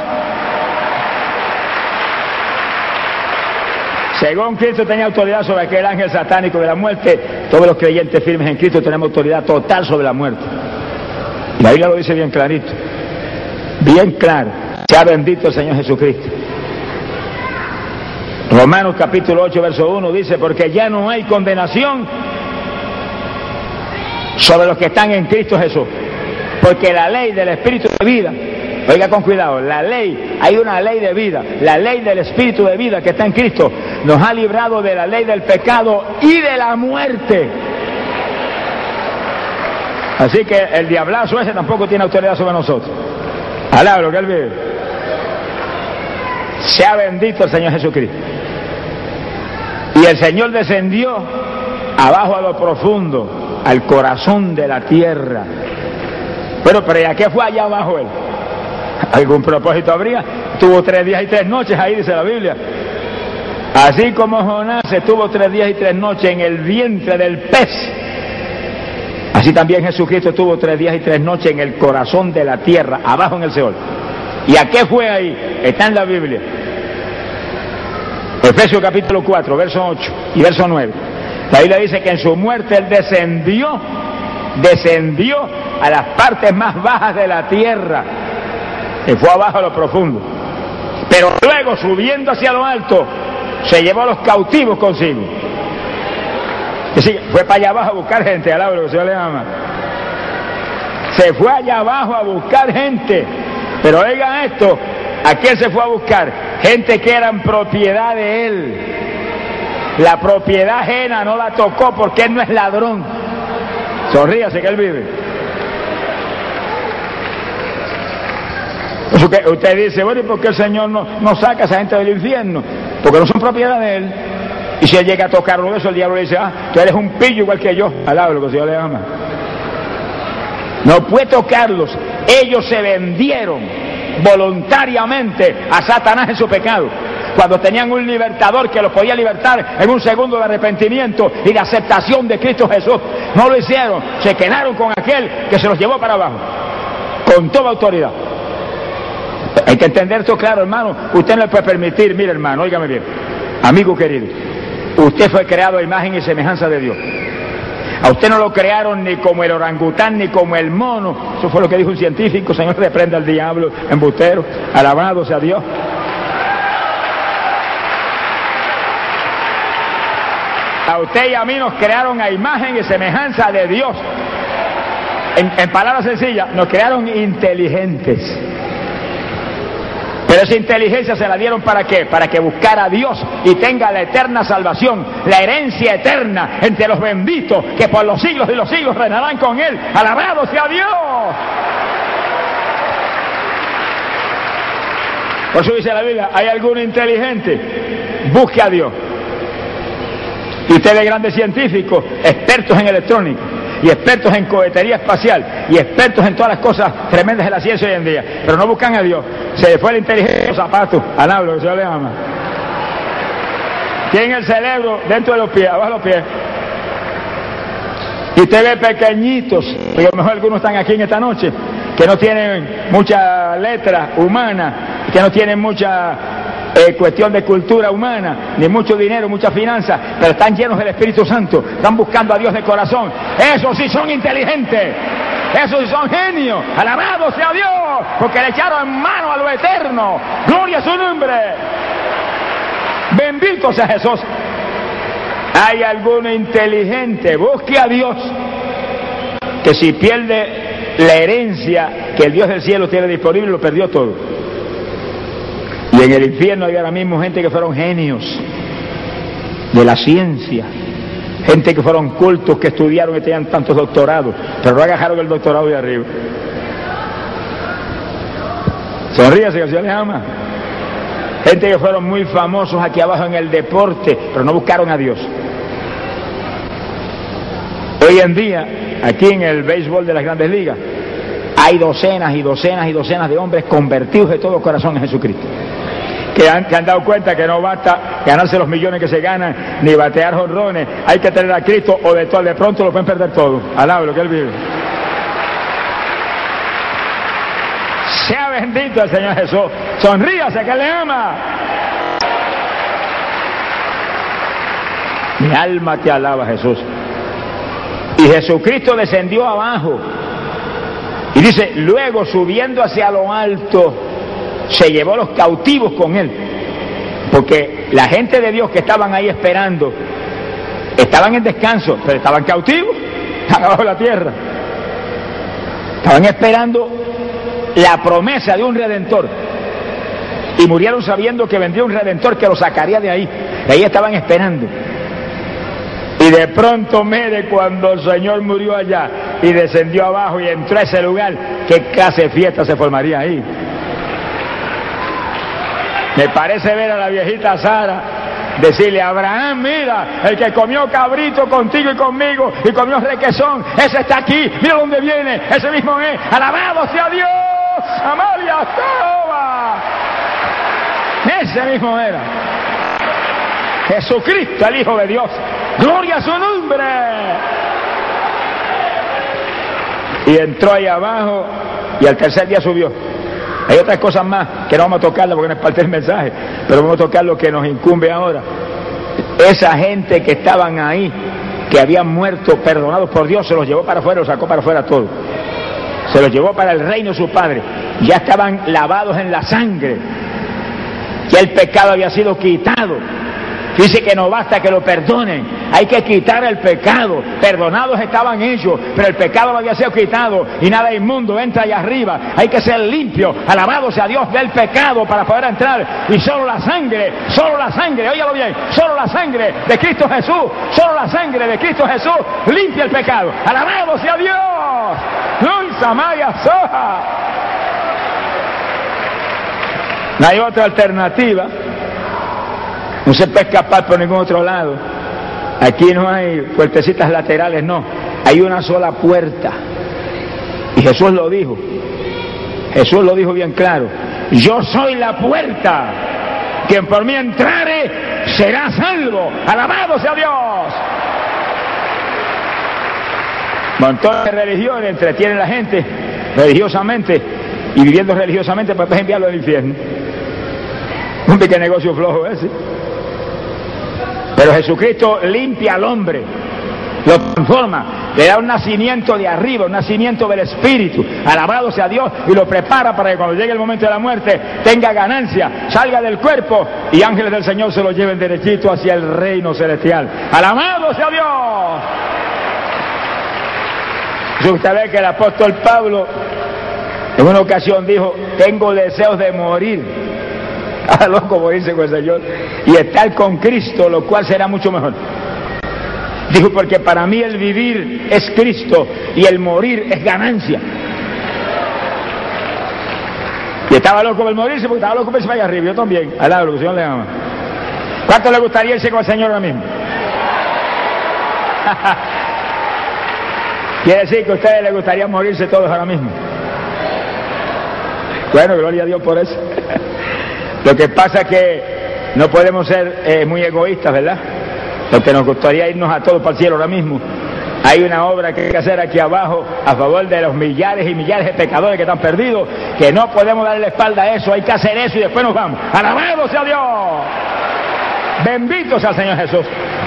Según Cristo tenía autoridad sobre aquel ángel satánico de la muerte, todos los creyentes firmes en Cristo tenemos autoridad total sobre la muerte. Y la Biblia lo dice bien clarito, bien claro. Sea bendito el Señor Jesucristo. Romanos capítulo ocho verso uno dice: porque ya no hay condenación sobre los que están en Cristo Jesús, porque la ley del Espíritu de vida, oiga con cuidado, la ley, hay una ley de vida, la ley del Espíritu de vida que está en Cristo, nos ha librado de la ley del pecado y de la muerte. Así que el diablazo ese tampoco tiene autoridad sobre nosotros. Alabro que él vive. Sea bendito el Señor Jesucristo. Y el Señor descendió abajo a lo profundo, al corazón de la tierra. Bueno, pero ¿y a qué fue allá abajo él? ¿Algún propósito habría? Tuvo tres días y tres noches ahí, dice la Biblia. Así como Jonás estuvo tres días y tres noches en el vientre del pez, así también Jesucristo estuvo tres días y tres noches en el corazón de la tierra, abajo en el Seol. ¿Y a qué fue ahí? Está en la Biblia. Efesios capítulo cuatro, verso ocho y verso nueve. La Biblia dice que en su muerte él descendió, descendió a las partes más bajas de la tierra, se fue abajo a lo profundo. Pero luego, subiendo hacia lo alto, se llevó a los cautivos consigo. Es decir, fue para allá abajo a buscar gente, alaba lo que se le llama. Se fue allá abajo a buscar gente. Pero oigan esto, ¿a quién se fue a buscar? Gente que eran propiedad de él. La propiedad ajena no la tocó porque él no es ladrón. Sonríase que él vive. Eso que usted dice, bueno, ¿y por qué el Señor no, no saca a esa gente del infierno? Porque no son propiedad de él. Y si él llega a tocar uno de eso, el diablo le dice: ah, tú eres un pillo igual que yo. Alaba lo que el Señor le ama. No puede tocarlos. Ellos se vendieron voluntariamente a Satanás en su pecado, cuando tenían un libertador que los podía libertar en un segundo de arrepentimiento y de aceptación de Cristo Jesús. No lo hicieron, se quedaron con aquel que se los llevó para abajo, con toda autoridad. Hay que entender esto claro, hermano. Usted no le puede permitir, mire hermano, óigame bien, amigo querido, usted fue creado a imagen y semejanza de Dios. A usted no lo crearon ni como el orangután ni como el mono. Eso fue lo que dijo un científico. Señor, reprenda al diablo, embustero. Alabado sea Dios. A usted y a mí nos crearon a imagen y semejanza de Dios. En, en palabras sencillas, nos crearon inteligentes. Pero esa inteligencia se la dieron ¿para qué? Para que buscara a Dios y tenga la eterna salvación, la herencia eterna entre los benditos que por los siglos y los siglos reinarán con Él. ¡Alabado sea Dios! Por eso dice la Biblia, ¿hay alguno inteligente? Busque a Dios. Y ustedes, grandes científicos, expertos en electrónica, y expertos en cohetería espacial, y expertos en todas las cosas tremendas de la ciencia hoy en día, pero no buscan a Dios. Se le fue la inteligencia de los zapatos, al hablo, que se le llama. Tienen el cerebro dentro de los pies, abajo de los pies. Y usted ve pequeñitos, a lo mejor algunos están aquí en esta noche, que no tienen mucha letra humana, que no tienen mucha eh, cuestión de cultura humana, ni mucho dinero, mucha finanza, pero están llenos del Espíritu Santo, están buscando a Dios de corazón. Esos sí son inteligentes, esos sí son genios. Alabado sea Dios, porque le echaron mano a lo eterno. Gloria a su nombre. Bendito sea Jesús. ¿Hay alguno inteligente? Busque a Dios, que si pierde la herencia que el Dios del cielo tiene disponible, lo perdió todo. Y en el infierno hay ahora mismo gente que fueron genios de la ciencia, gente que fueron cultos, que estudiaron y tenían tantos doctorados, pero no agarraron el doctorado de arriba. Sonríase, que el Señor les ama. Gente que fueron muy famosos aquí abajo en el deporte, pero no buscaron a Dios. Hoy en día, aquí en el béisbol de las Grandes Ligas, hay docenas y docenas y docenas de hombres convertidos de todo corazón en Jesucristo. Que han, que han dado cuenta que no basta ganarse los millones que se ganan, ni batear jonrones, hay que tener a Cristo o de todo, de pronto lo pueden perder todo. Alabe lo que Él vive. Sea bendito el Señor Jesús. Sonríase que Él le ama. Mi alma te alaba, Jesús. Y Jesucristo descendió abajo. Y dice, luego subiendo hacia lo alto, se llevó los cautivos con Él. Porque la gente de Dios que estaban ahí esperando, estaban en descanso, pero estaban cautivos, estaban abajo de la tierra. Estaban esperando la promesa de un Redentor. Y murieron sabiendo que vendría un Redentor que los sacaría de ahí. De ahí estaban esperando. Y de pronto, mire, cuando el Señor murió allá y descendió abajo y entró a ese lugar, ¿qué clase de fiesta se formaría ahí? Me parece ver a la viejita Sara decirle a Abraham, mira, el que comió cabrito contigo y conmigo y comió requesón, ese está aquí, mira dónde viene, ese mismo es, alabado sea Dios, Amalia Toba. Ese mismo era Jesucristo, el Hijo de Dios. Gloria a su nombre. Y entró ahí abajo y al tercer día subió. Hay otras cosas más que no vamos a tocarlas porque no es parte del mensaje, pero vamos a tocar lo que nos incumbe ahora. Esa gente que estaban ahí, que habían muerto perdonados por Dios, se los llevó para afuera, los sacó para afuera todo. Se los llevó para el reino de su Padre. Ya estaban lavados en la sangre. Ya el pecado había sido quitado. Dice que no basta que lo perdonen, hay que quitar el pecado. Perdonados estaban ellos, pero el pecado no había sido quitado y nada inmundo entra allá arriba. Hay que ser limpio, alabado sea Dios del pecado para poder entrar. Y solo la sangre, solo la sangre, óyalo bien, solo la sangre de Cristo Jesús, solo la sangre de Cristo Jesús limpia el pecado. Alabado sea Dios. Dulce María Soja. No hay otra alternativa. No se puede escapar por ningún otro lado. Aquí no hay puertecitas laterales, no. Hay una sola puerta. Y Jesús lo dijo. Jesús lo dijo bien claro. Yo soy la puerta. Quien por mí entrare será salvo. Alabado sea Dios. Montones de religiones entretienen a la gente religiosamente. Y viviendo religiosamente para enviarlo al infierno. Un pequeño negocio flojo ese. Pero Jesucristo limpia al hombre, lo transforma, le da un nacimiento de arriba, un nacimiento del Espíritu, alabado sea Dios, y lo prepara para que cuando llegue el momento de la muerte tenga ganancia, salga del cuerpo y ángeles del Señor se lo lleven derechito hacia el reino celestial. Alabado sea Dios. Si usted ve que el apóstol Pablo en una ocasión dijo, tengo deseos de morir. Ah, loco, morirse con el Señor y estar con Cristo, lo cual será mucho mejor. Dijo, porque para mí el vivir es Cristo y el morir es ganancia. Y estaba loco por morirse porque estaba loco por irse para allá arriba. Yo también, al lado, lo que el Señor le ama. ¿Cuánto le gustaría irse con el Señor ahora mismo? Quiere decir que a ustedes les gustaría morirse todos ahora mismo. Bueno, gloria a Dios por eso. Lo que pasa es que no podemos ser eh, muy egoístas, ¿verdad? Porque nos gustaría irnos a todos para el cielo ahora mismo. Hay una obra que hay que hacer aquí abajo a favor de los millares y millares de pecadores que están perdidos, que no podemos darle la espalda a eso, hay que hacer eso y después nos vamos. ¡Alabado sea Dios! Bendito sea el Señor Jesús.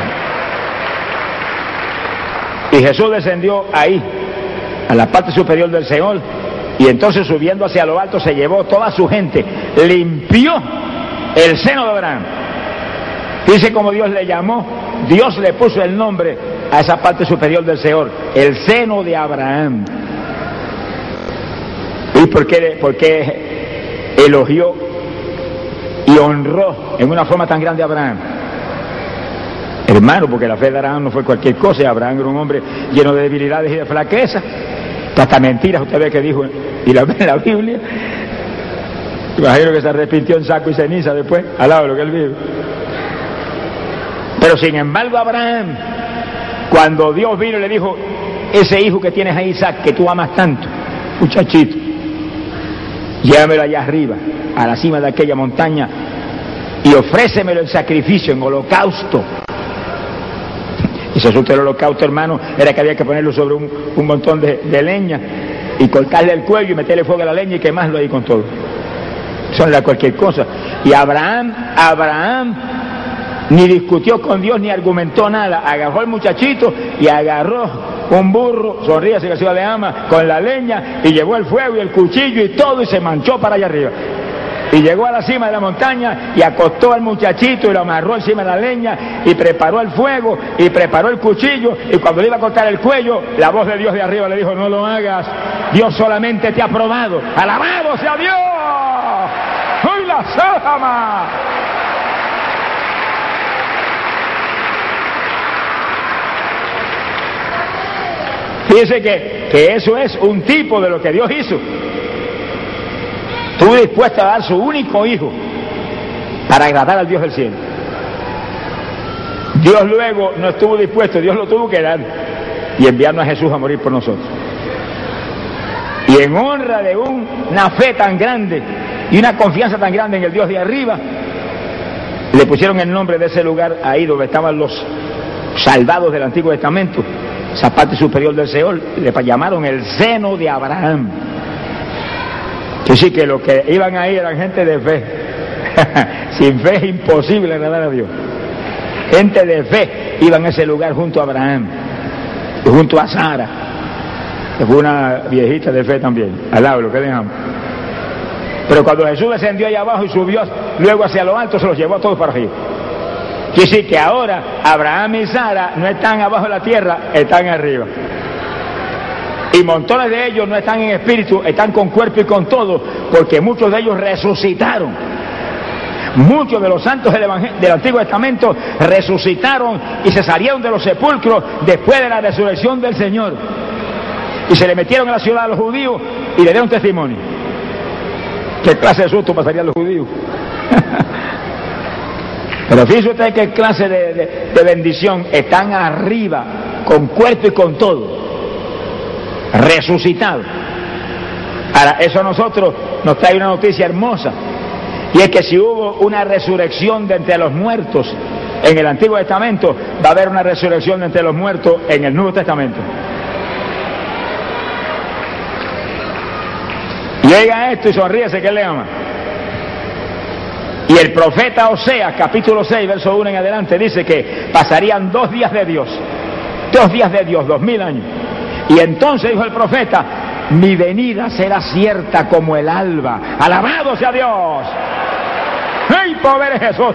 Y Jesús descendió ahí, a la parte superior del Señor. Y entonces subiendo hacia lo alto se llevó toda su gente, limpió el seno de Abraham. Dice como Dios le llamó, Dios le puso el nombre a esa parte superior del Señor, el seno de Abraham. ¿Y por qué, por qué elogió y honró en una forma tan grande a Abraham? Hermano, porque la fe de Abraham no fue cualquier cosa, Abraham era un hombre lleno de debilidades y de flaquezas. Hasta mentiras usted ve que dijo y la ve en la Biblia. Imagino que se arrepintió en saco y ceniza después, al lado de lo que él vive. Pero sin embargo Abraham, cuando Dios vino y le dijo, ese hijo que tienes ahí, Isaac, que tú amas tanto, muchachito, llévamelo allá arriba, a la cima de aquella montaña, y ofrécemelo en sacrificio, en holocausto. Y se resulta el holocausto, hermano, era que había que ponerlo sobre un, un montón de, de leña y cortarle el cuello y meterle fuego a la leña y quemarlo ahí con todo. Eso no era cualquier cosa. Y Abraham, Abraham ni discutió con Dios ni argumentó nada. Agarró al muchachito y agarró un burro, sonríase que se le ama, con la leña, y llevó el fuego y el cuchillo y todo y se manchó para allá arriba. Y llegó a la cima de la montaña y acostó al muchachito y lo amarró encima de la leña y preparó el fuego y preparó el cuchillo, y cuando le iba a cortar el cuello, la voz de Dios de arriba le dijo, no lo hagas, Dios solamente te ha probado. ¡Alabado sea Dios! ¡Hoy la sábana! Fíjese que, que eso es un tipo de lo que Dios hizo. Estuvo dispuesto a dar su único hijo para agradar al Dios del cielo. Dios luego no estuvo dispuesto, Dios lo tuvo que dar y enviarnos a Jesús a morir por nosotros. Y en honra de un, una fe tan grande y una confianza tan grande en el Dios de arriba, le pusieron el nombre de ese lugar ahí donde estaban los salvados del Antiguo Testamento, esa parte superior del Seol, le llamaron el seno de Abraham. Que sí, que los que iban ahí eran gente de fe. Sin fe es imposible agradar a Dios. Gente de fe iban a ese lugar junto a Abraham y junto a Sara, que fue una viejita de fe también, al lado, lo que dejamos. Pero cuando Jesús descendió allá abajo y subió luego hacia lo alto, se los llevó a todos para arriba. Quiere decir que ahora Abraham y Sara no están abajo de la tierra, están arriba. Y montones de ellos no están en espíritu, están con cuerpo y con todo, porque muchos de ellos resucitaron. Muchos de los santos del, del Antiguo Testamento resucitaron y se salieron de los sepulcros después de la resurrección del Señor. Y se le metieron a la ciudad a los judíos y le dieron testimonio. ¿Qué clase de susto pasarían los judíos? Pero fíjese usted qué clase de, de, de bendición. Están arriba, con cuerpo y con todo, resucitados. Ahora, eso a nosotros nos trae una noticia hermosa, y es que si hubo una resurrección de entre los muertos en el Antiguo Testamento, va a haber una resurrección de entre los muertos en el Nuevo Testamento. Y oiga esto y sonríese que él le ama. Y el profeta Oseas, capítulo seis, verso uno en adelante, dice que pasarían dos días de Dios, dos días de Dios, dos mil años. Y entonces dijo el profeta, mi venida será cierta como el alba. ¡Alabado sea Dios! ¡Ay, pobre Jesús!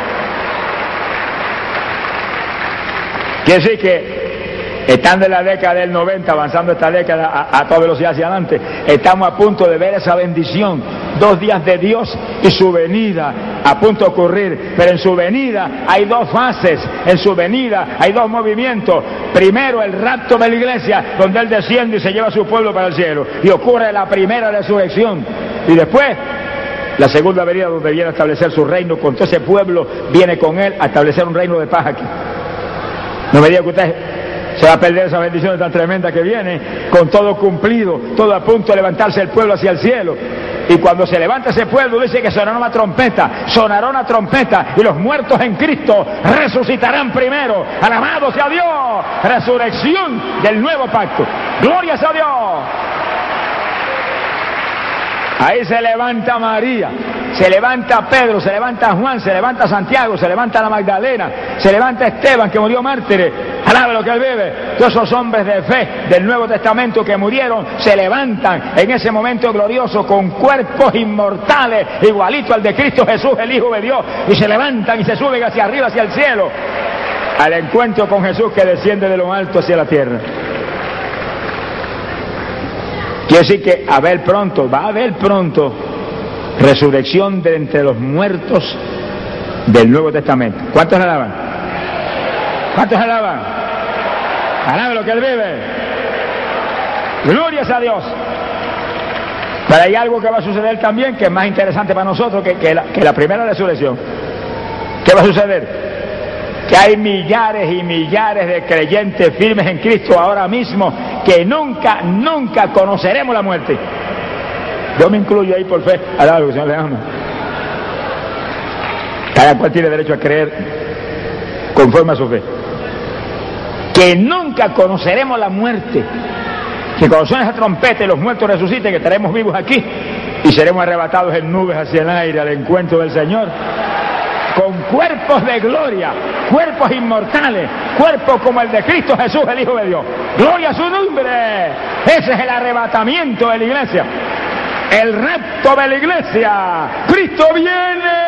Quiere decir que estando en la década del noventa, avanzando esta década a, a toda velocidad hacia adelante, estamos a punto de ver esa bendición, dos días de Dios y su venida a punto de ocurrir. Pero en su venida hay dos fases, en su venida hay dos movimientos. Primero el rapto de la iglesia, donde Él desciende y se lleva a su pueblo para el cielo, y ocurre la primera resurrección. Y después la segunda venida, donde viene a establecer su reino con todo ese pueblo, viene con Él a establecer un reino de paz aquí. No me diga que usted se va a perder esa bendición tan tremenda que viene, con todo cumplido, todo a punto de levantarse el pueblo hacia el cielo. Y cuando se levanta ese pueblo, dice que sonará una trompeta, sonará una trompeta, y los muertos en Cristo resucitarán primero. ¡Alabado sea Dios! Resurrección del nuevo pacto. ¡Gloria sea Dios! Ahí se levanta María, se levanta Pedro, se levanta Juan, se levanta Santiago, se levanta la Magdalena, se levanta Esteban, que murió mártir. Alabe lo que él vive. Todos esos hombres de fe del Nuevo Testamento que murieron se levantan en ese momento glorioso con cuerpos inmortales, igualito al de Cristo Jesús, el Hijo de Dios, y se levantan y se suben hacia arriba, hacia el cielo, al encuentro con Jesús que desciende de lo alto hacia la tierra. Quiere decir que a ver pronto, va a haber pronto resurrección de entre los muertos del Nuevo Testamento. ¿Cuántos alaban? ¿Cuántos alaban? Alabe lo que Él vive. Glorias a Dios. Pero hay algo que va a suceder también que es más interesante para nosotros que, que, la, que la primera resurrección. ¿Qué va a suceder? Que hay millares y millares de creyentes firmes en Cristo ahora mismo que nunca, nunca conoceremos la muerte. Yo me incluyo ahí por fe. Alaba que el Señor le ama. Cada cual tiene derecho a creer conforme a su fe. Que nunca conoceremos la muerte. Que cuando suene esa trompeta y los muertos resuciten, que estaremos vivos aquí y seremos arrebatados en nubes hacia el aire al encuentro del Señor. Con cuerpos de gloria, cuerpos inmortales, cuerpos como el de Cristo Jesús, el Hijo de Dios. ¡Gloria a su nombre! Ese es el arrebatamiento de la iglesia, el rapto de la iglesia. ¡Cristo viene!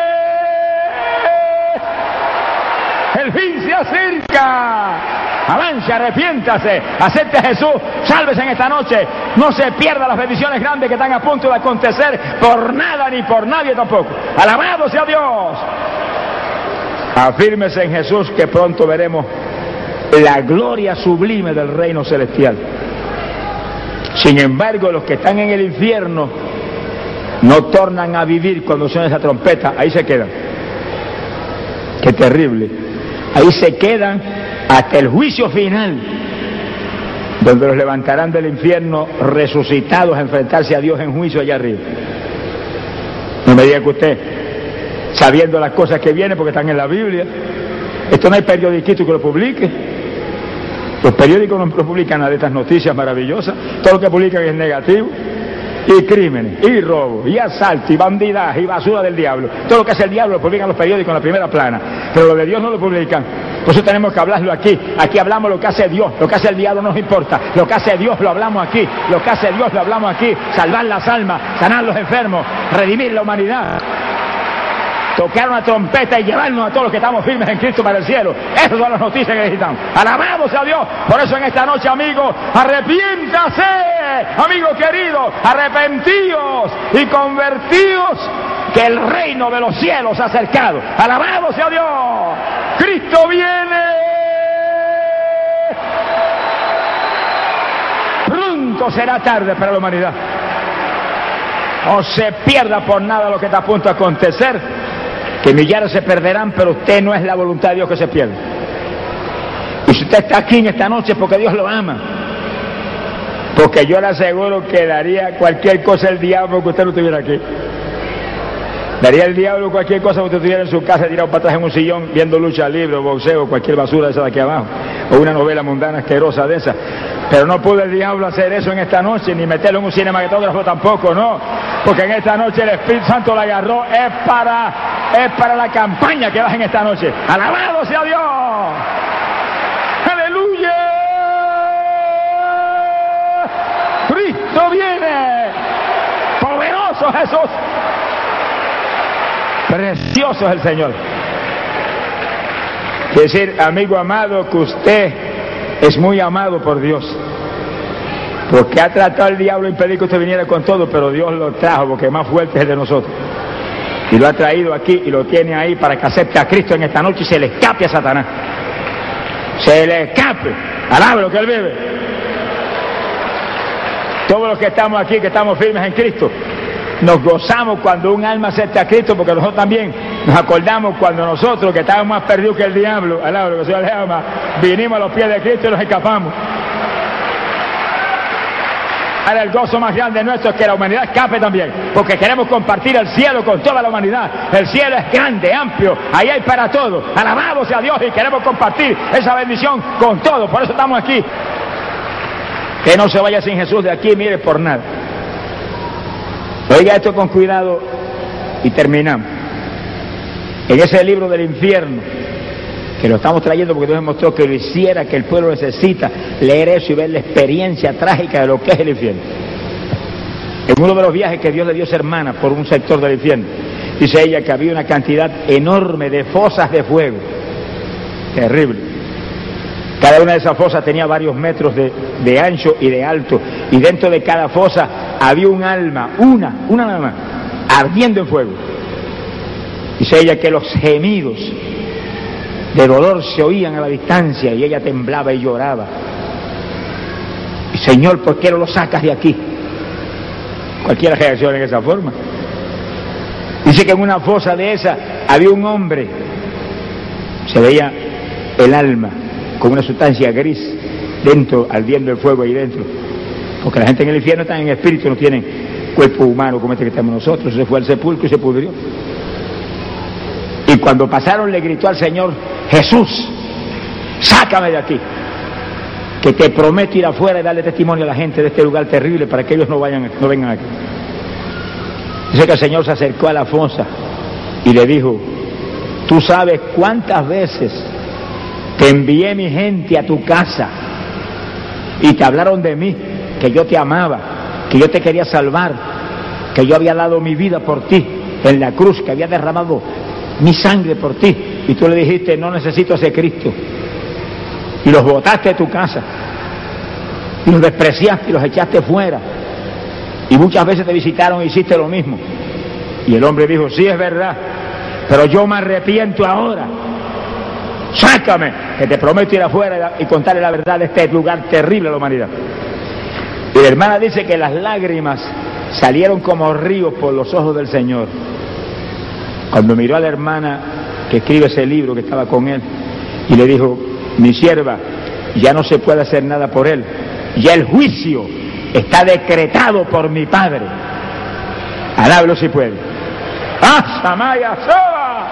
¡El fin se acerca! Avance, arrepiéntase, acepte a Jesús, sálvese en esta noche. No se pierda las bendiciones grandes que están a punto de acontecer por nada ni por nadie tampoco. ¡Alabado sea Dios! Afírmese en Jesús que pronto veremos la gloria sublime del reino celestial. Sin embargo, los que están en el infierno no tornan a vivir cuando suena esa trompeta, ahí se quedan. Qué terrible. Ahí se quedan hasta el juicio final, donde los levantarán del infierno resucitados a enfrentarse a Dios en juicio allá arriba. No me diga que usted, sabiendo las cosas que vienen porque están en la Biblia, esto no hay periodiquito que lo publique. Los periódicos no publican nada de estas noticias maravillosas. Todo lo que publican es negativo. Y crímenes, y robos, y asalto, y bandidaje, y basura del diablo. Todo lo que hace el diablo lo publican los periódicos en la primera plana. Pero lo de Dios no lo publican. Por eso tenemos que hablarlo aquí. Aquí hablamos lo que hace Dios. Lo que hace el diablo no nos importa. Lo que hace Dios lo hablamos aquí. Lo que hace Dios lo hablamos aquí. Salvar las almas, sanar los enfermos, redimir la humanidad. Tocar una trompeta y llevarnos a todos los que estamos firmes en Cristo para el cielo. Esas son las noticias que necesitamos. Alabamos a Dios. Por eso en esta noche, amigo, arrepiéntase, amigo querido, arrepentíos y convertíos, que el reino de los cielos se ha acercado. Alabamos a Dios. Cristo viene. Pronto será tarde para la humanidad. No se pierda por nada lo que está a punto de acontecer. Que millares se perderán, pero usted no es la voluntad de Dios que se pierda. Y si usted está aquí en esta noche es porque Dios lo ama. Porque yo le aseguro que daría cualquier cosa el diablo que usted no estuviera aquí. Daría el diablo cualquier cosa que usted estuviera en su casa, tirado para atrás en un sillón, viendo lucha libre, boxeo, cualquier basura de esa de aquí abajo. O una novela mundana asquerosa de esa. Pero no pudo el diablo hacer eso en esta noche, ni meterlo en un cinematógrafo tampoco, no. Porque en esta noche el Espíritu Santo la agarró, es para, es para la campaña que vas en esta noche. ¡Alabado sea Dios! ¡Aleluya! ¡Cristo viene! ¡Poderoso Jesús! Precioso es el Señor. Es decir, amigo amado, que usted es muy amado por Dios. Porque ha tratado el diablo de impedir que usted viniera con todo, pero Dios lo trajo porque más fuerte es el de nosotros. Y lo ha traído aquí y lo tiene ahí para que acepte a Cristo en esta noche y se le escape a Satanás. Se le escape. Alabe lo que él vive. Todos los que estamos aquí, que estamos firmes en Cristo, nos gozamos cuando un alma acepta a Cristo, porque nosotros también nos acordamos cuando nosotros, que estábamos más perdidos que el diablo, alabe lo que el Señor le ama, vinimos a los pies de Cristo y nos escapamos. Ahora el gozo más grande nuestro es que la humanidad escape también, porque queremos compartir el cielo con toda la humanidad. El cielo es grande, amplio, ahí hay para todo. Alabado sea Dios y queremos compartir esa bendición con todos, por eso estamos aquí. Que no se vaya sin Jesús de aquí, mire, por nada. Oiga esto con cuidado y terminamos. En ese libro del infierno, que lo estamos trayendo porque Dios demostró que lo hiciera, que el pueblo necesita leer eso y ver la experiencia trágica de lo que es el infierno. En uno de los viajes que Dios le dio a su hermana por un sector del infierno, dice ella que había una cantidad enorme de fosas de fuego. Terrible. Cada una de esas fosas tenía varios metros de, de ancho y de alto, y dentro de cada fosa había un alma, una, una nada más, ardiendo en fuego. Dice ella que los gemidos de dolor se oían a la distancia y ella temblaba y lloraba. Y Señor, ¿por qué no lo sacas de aquí? Cualquiera reacciona en esa forma. Dice que en una fosa de esa había un hombre, se veía el alma con una sustancia gris dentro, ardiendo el fuego ahí dentro, porque la gente en el infierno está en espíritu, no tienen cuerpo humano como este que tenemos nosotros. Se fue al sepulcro y se pudrió. Y cuando pasaron le gritó al Señor: Jesús, sácame de aquí, que te prometo ir afuera y darle testimonio a la gente de este lugar terrible para que ellos no vayan, no vengan aquí. Dice que el Señor se acercó a la fosa y le dijo: tú sabes cuántas veces te envié mi gente a tu casa y te hablaron de mí, que yo te amaba, que yo te quería salvar, que yo había dado mi vida por ti en la cruz, que había derramado mi sangre por ti, y tú le dijiste: no necesito a ese Cristo, y los botaste de tu casa y los despreciaste y los echaste fuera, y muchas veces te visitaron e hiciste lo mismo. Y el hombre dijo: sí, es verdad, pero yo me arrepiento ahora, sácame, que te prometo ir afuera y contarle la verdad de este lugar terrible a la humanidad. Y la hermana dice que las lágrimas salieron como ríos por los ojos del Señor cuando miró a la hermana que escribe ese libro que estaba con él, y le dijo: mi sierva, ya no se puede hacer nada por él, ya el juicio está decretado por mi Padre. Alábelo si puede. ¡Ah, Samaya Soba!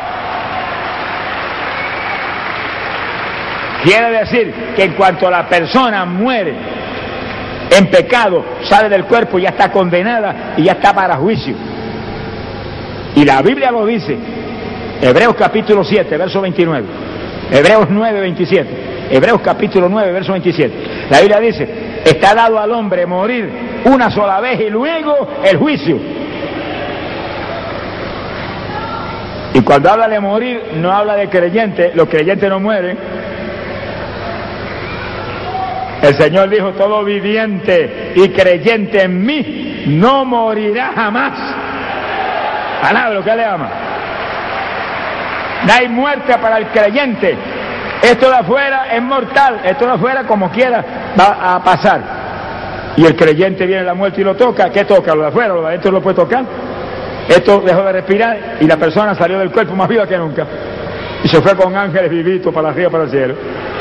Quiere decir que en cuanto la persona muere en pecado, sale del cuerpo, ya está condenada y ya está para juicio. Y la Biblia lo dice, Hebreos capítulo siete, verso veintinueve, Hebreos nueve, veintisiete, Hebreos capítulo nueve, verso veintisiete. La Biblia dice: está dado al hombre morir una sola vez y luego el juicio. Y cuando habla de morir, no habla de creyente, los creyentes no mueren. El Señor dijo: todo viviente y creyente en mí no morirá jamás. Alaba lo que le ama. No hay muerte para el creyente. Esto de afuera es mortal, esto de afuera como quiera va a pasar. Y el creyente viene la muerte y lo toca. ¿Qué toca? Lo de afuera, lo de adentro lo puede tocar. Esto dejó de respirar y la persona salió del cuerpo más viva que nunca. Y se fue con ángeles vivitos para arriba, para el cielo.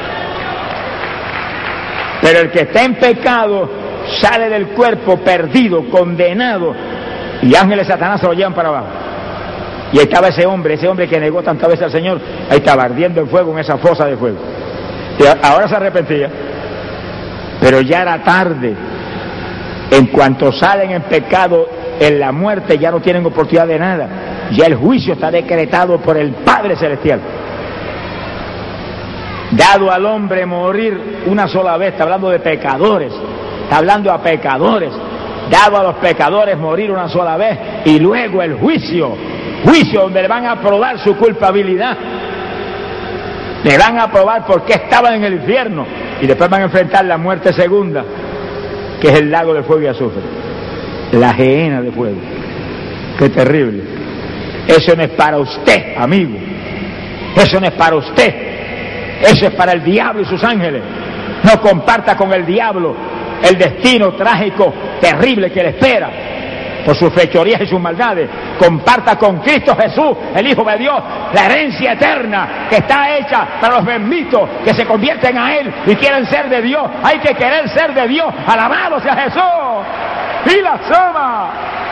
Pero el que está en pecado sale del cuerpo perdido, condenado, y ángeles de Satanás se lo llevan para abajo. Y ahí estaba ese hombre, ese hombre que negó tantas veces al Señor, ahí estaba ardiendo en fuego en esa fosa de fuego. Y ahora se arrepentía, pero ya era tarde. En cuanto salen en pecado, en la muerte, ya no tienen oportunidad de nada. Ya el juicio está decretado por el Padre Celestial. Dado al hombre morir una sola vez, está hablando de pecadores, está hablando a pecadores. Dado a los pecadores morir una sola vez y luego el juicio, juicio donde le van a probar su culpabilidad, le van a probar por qué estaban en el infierno, y después van a enfrentar la muerte segunda, que es el lago de fuego y azufre, la gehenna de fuego. Qué terrible. Eso no es para usted, amigo, eso no es para usted, eso es para el diablo y sus ángeles. No comparta con el diablo el destino trágico, terrible que le espera por sus fechorías y sus maldades. Comparta con Cristo Jesús, el Hijo de Dios, la herencia eterna que está hecha para los benditos que se convierten a Él y quieren ser de Dios. Hay que querer ser de Dios. Alabado sea Jesús. Y la soma.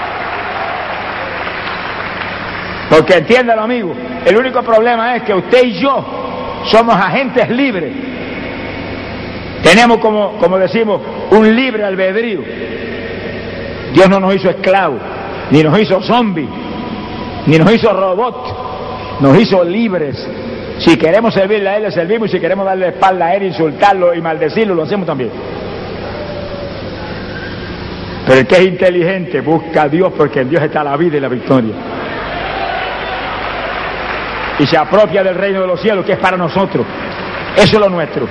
Porque entiéndalo, amigo, el único problema es que usted y yo somos agentes libres. Tenemos, como, como decimos, un libre albedrío. Dios no nos hizo esclavos, ni nos hizo zombies, ni nos hizo robots, nos hizo libres. Si queremos servirle a Él, le servimos, y si queremos darle espalda a Él, insultarlo y maldecirlo, lo hacemos también. Pero el que es inteligente busca a Dios, porque en Dios está la vida y la victoria. Y se apropia del reino de los cielos, que es para nosotros. Eso es lo nuestro.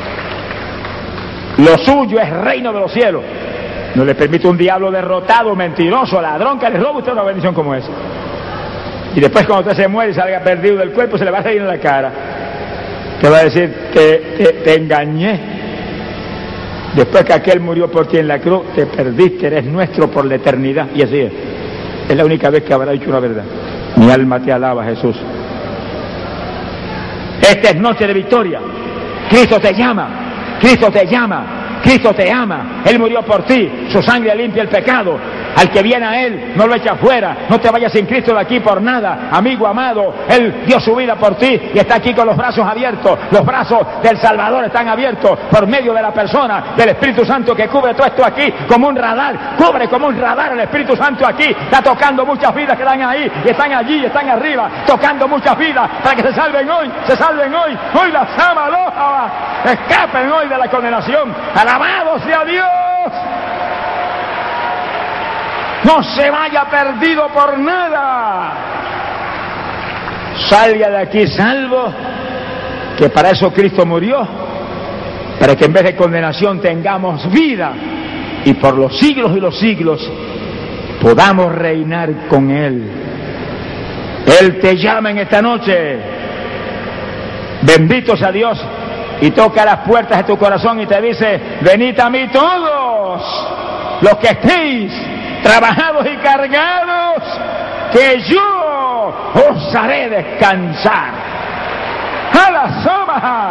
Lo suyo es reino de los cielos. No le permite un diablo derrotado, mentiroso, ladrón, que le roba a usted una bendición como esa. Y después cuando usted se muere y salga perdido del cuerpo, se le va a salir en la cara. Te va a decir: te, te, te engañé. Después que aquel murió por ti en la cruz, te perdiste, eres nuestro por la eternidad. Y así es. Es la única vez que habrá dicho una verdad. Mi alma te alaba, Jesús. Esta es noche de victoria. Cristo te llama. Cristo te llama. Cristo te ama, Él murió por ti, su sangre limpia el pecado. Al que viene a Él, no lo echa fuera. No te vayas sin Cristo de aquí por nada, amigo amado. Él dio su vida por ti y está aquí con los brazos abiertos. Los brazos del Salvador están abiertos por medio de la persona del Espíritu Santo que cubre todo esto aquí como un radar. Cubre como un radar el Espíritu Santo aquí. Está tocando muchas vidas que están ahí, y están allí, y están arriba, tocando muchas vidas para que se salven hoy, se salven hoy. Hoy las ama, aloja, escapen hoy de la condenación. Alabado sea Dios. No se vaya perdido por nada. Salga de aquí salvo, que para eso Cristo murió, para que en vez de condenación tengamos vida y por los siglos y los siglos podamos reinar con Él. Él te llama en esta noche. Bendito sea Dios, y toca las puertas de tu corazón y te dice: venid a mí todos los que estéis trabajados y cargados, que yo os haré descansar. ¡A la soma!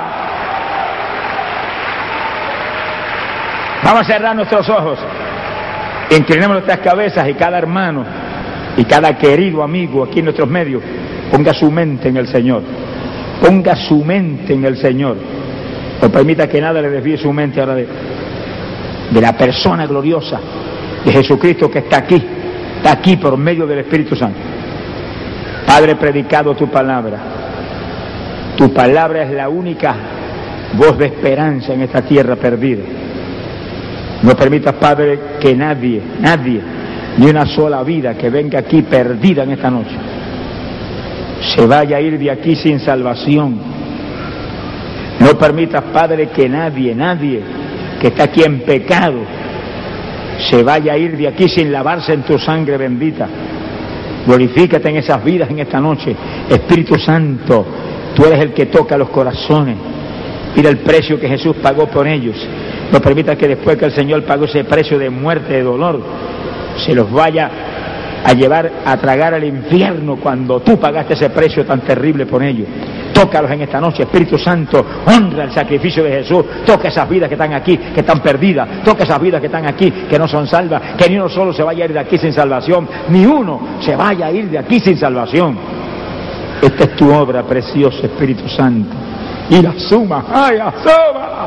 Vamos a cerrar nuestros ojos, inclinemos nuestras cabezas, y cada hermano y cada querido amigo aquí en nuestros medios ponga su mente en el Señor. Ponga su mente en el Señor. No permita que nada le desvíe su mente ahora de, de la persona gloriosa de Jesucristo que está aquí, está aquí por medio del Espíritu Santo. Padre, predicado tu palabra. Tu palabra es la única voz de esperanza en esta tierra perdida. No permitas, Padre, que nadie, nadie, ni una sola vida que venga aquí perdida en esta noche, se vaya a ir de aquí sin salvación. No permitas, Padre, que nadie, nadie que está aquí en pecado se vaya a ir de aquí sin lavarse en tu sangre bendita. Glorifícate en esas vidas en esta noche. Espíritu Santo, tú eres el que toca los corazones. Mira el precio que Jesús pagó por ellos. No permitas que después que el Señor pagó ese precio de muerte, de dolor, se los vaya a llevar a tragar al infierno cuando tú pagaste ese precio tan terrible por ellos. Tócalos en esta noche, Espíritu Santo, honra el sacrificio de Jesús. Toca esas vidas que están aquí, que están perdidas. Toca esas vidas que están aquí, que no son salvas. Que ni uno solo se vaya a ir de aquí sin salvación, ni uno se vaya a ir de aquí sin salvación. Esta es tu obra preciosa, Espíritu Santo. Y la suma, ay, la suma.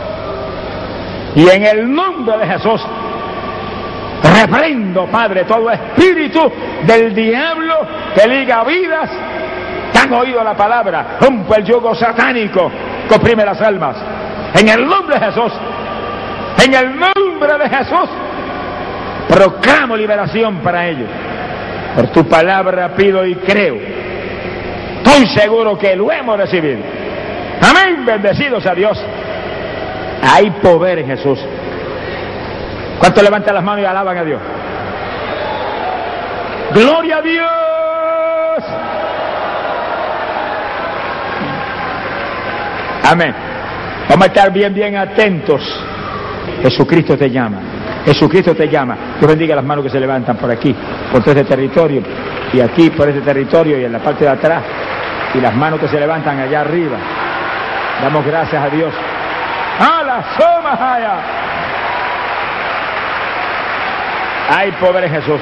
Y en el nombre de Jesús reprendo, Padre, todo espíritu del diablo que liga vidas que han oído la palabra. Rompe el yugo satánico que oprime las almas. En el nombre de Jesús, en el nombre de Jesús, proclamo liberación para ellos. Por tu palabra pido y creo. Estoy seguro que lo hemos recibido. Amén, bendecido sea Dios. Hay poder en Jesús. ¿Cuántos levantan las manos y alaban a Dios? ¡Gloria a Dios! Amén. Vamos a estar bien, bien atentos. Jesucristo te llama. Jesucristo te llama. Dios bendiga las manos que se levantan por aquí, por todo este territorio, y aquí por este territorio y en la parte de atrás, y las manos que se levantan allá arriba. Damos gracias a Dios. ¡A la soma allá! Hay poder en Jesús.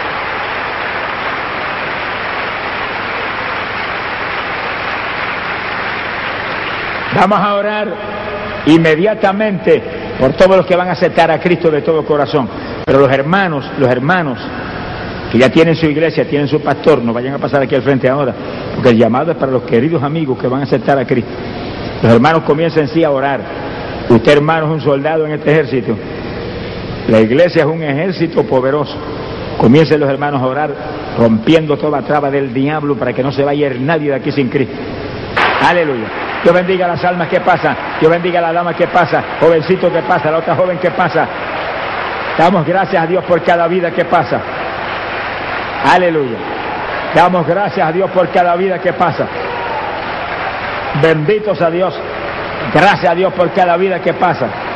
Vamos a orar inmediatamente por todos los que van a aceptar a Cristo de todo corazón. Pero los hermanos, los hermanos que ya tienen su iglesia, tienen su pastor, no vayan a pasar aquí al frente ahora, porque el llamado es para los queridos amigos que van a aceptar a Cristo. Los hermanos comiencen sí a orar. Usted, hermano, es un soldado en este ejército. La iglesia es un ejército poderoso. Comiencen los hermanos a orar, rompiendo toda traba del diablo para que no se vaya a ir nadie de aquí sin Cristo. Aleluya. Dios bendiga las almas que pasan. Dios bendiga a la dama que pasa, jovencito que pasa, la otra joven que pasa. Damos gracias a Dios por cada vida que pasa. Aleluya. Damos gracias a Dios por cada vida que pasa. Benditos a Dios. Gracias a Dios por cada vida que pasa.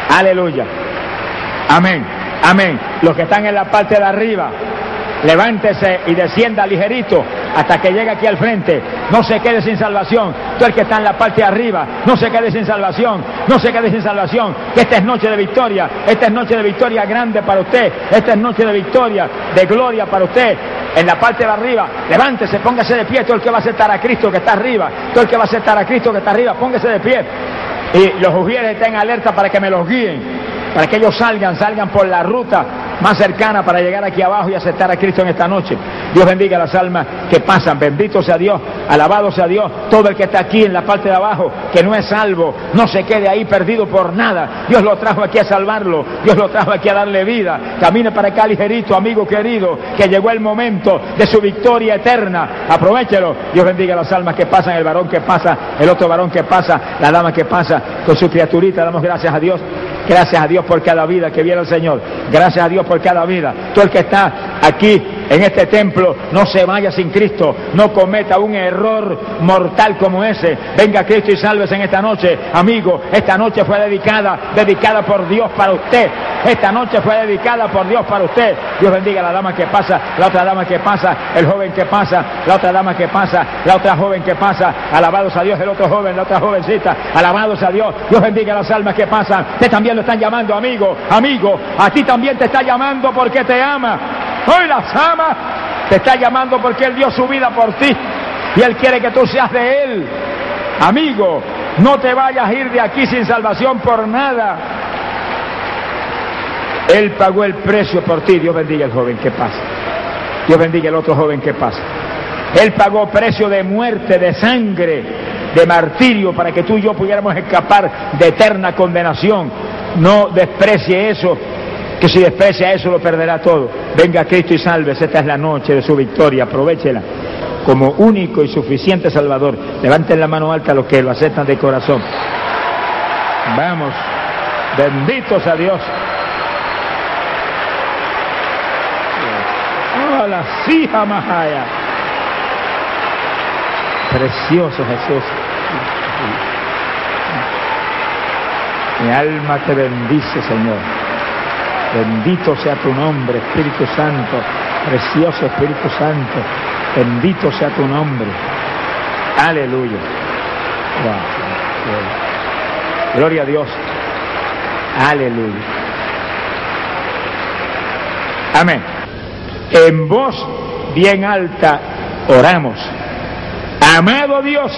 Aleluya. Amén. Amén. Los que están en la parte de arriba, levántese y descienda ligerito hasta que llegue aquí al frente. No se quede sin salvación. Tú el que está en la parte de arriba, no se quede sin salvación. No se quede sin salvación. Que esta es noche de victoria. Esta es noche de victoria grande para usted. Esta es noche de victoria, de gloria para usted. En la parte de arriba, levántese, póngase de pie. Todo el que va a aceptar a Cristo que está arriba. Todo el que va a aceptar a Cristo que está arriba, póngase de pie. Y los ujieres estén alerta para que me los guíen. Para que ellos salgan, salgan por la ruta más cercana para llegar aquí abajo y aceptar a Cristo en esta noche. Dios bendiga las almas que pasan. Bendito sea Dios, alabado sea Dios. Todo el que está aquí en la parte de abajo, que no es salvo, no se quede ahí perdido por nada. Dios lo trajo aquí a salvarlo. Dios lo trajo aquí a darle vida. Camine para acá ligerito, amigo querido, que llegó el momento de su victoria eterna. Aprovéchelo. Dios bendiga las almas que pasan, el varón que pasa, el otro varón que pasa, la dama que pasa con su criaturita. Damos gracias a Dios. Gracias a Dios por cada vida que viene el Señor. Gracias a Dios por cada vida. Todo el que está aquí en este templo, no se vaya sin Cristo. No cometa un error mortal como ese. Venga Cristo y sálvese en esta noche. Amigo, esta noche fue dedicada, dedicada por Dios para usted. Esta noche fue dedicada por Dios para usted. Dios bendiga a la dama que pasa, la otra dama que pasa, el joven que pasa, la otra dama que pasa, la otra joven que pasa. Alabados a Dios el otro joven, la otra jovencita. Alabados a Dios. Dios bendiga a las almas que pasan. Usted también lo están llamando, amigo, amigo. A ti también te está llamando porque te ama. Hoy las ama. Te está llamando porque Él dio su vida por ti. Y Él quiere que tú seas de Él. Amigo, no te vayas a ir de aquí sin salvación por nada. Él pagó el precio por ti. Dios bendiga al joven que pasa. Dios bendiga al otro joven que pasa. Él pagó precio de muerte, de sangre, de martirio, para que tú y yo pudiéramos escapar de eterna condenación. No desprecie eso, que si desprecia eso lo perderá todo. Venga Cristo y sálvese. Esta es la noche de su victoria. Aprovéchela como único y suficiente Salvador. Levanten la mano alta los que lo aceptan de corazón. Vamos. Benditos a Dios. Hola, sí, Jamahaya. Precioso Jesús. Mi alma te bendice, Señor. Bendito sea tu nombre, Espíritu Santo. Precioso Espíritu Santo. Bendito sea tu nombre. Aleluya. Gloria a Dios. Aleluya. Amén. En voz bien alta oramos. Amado Dios,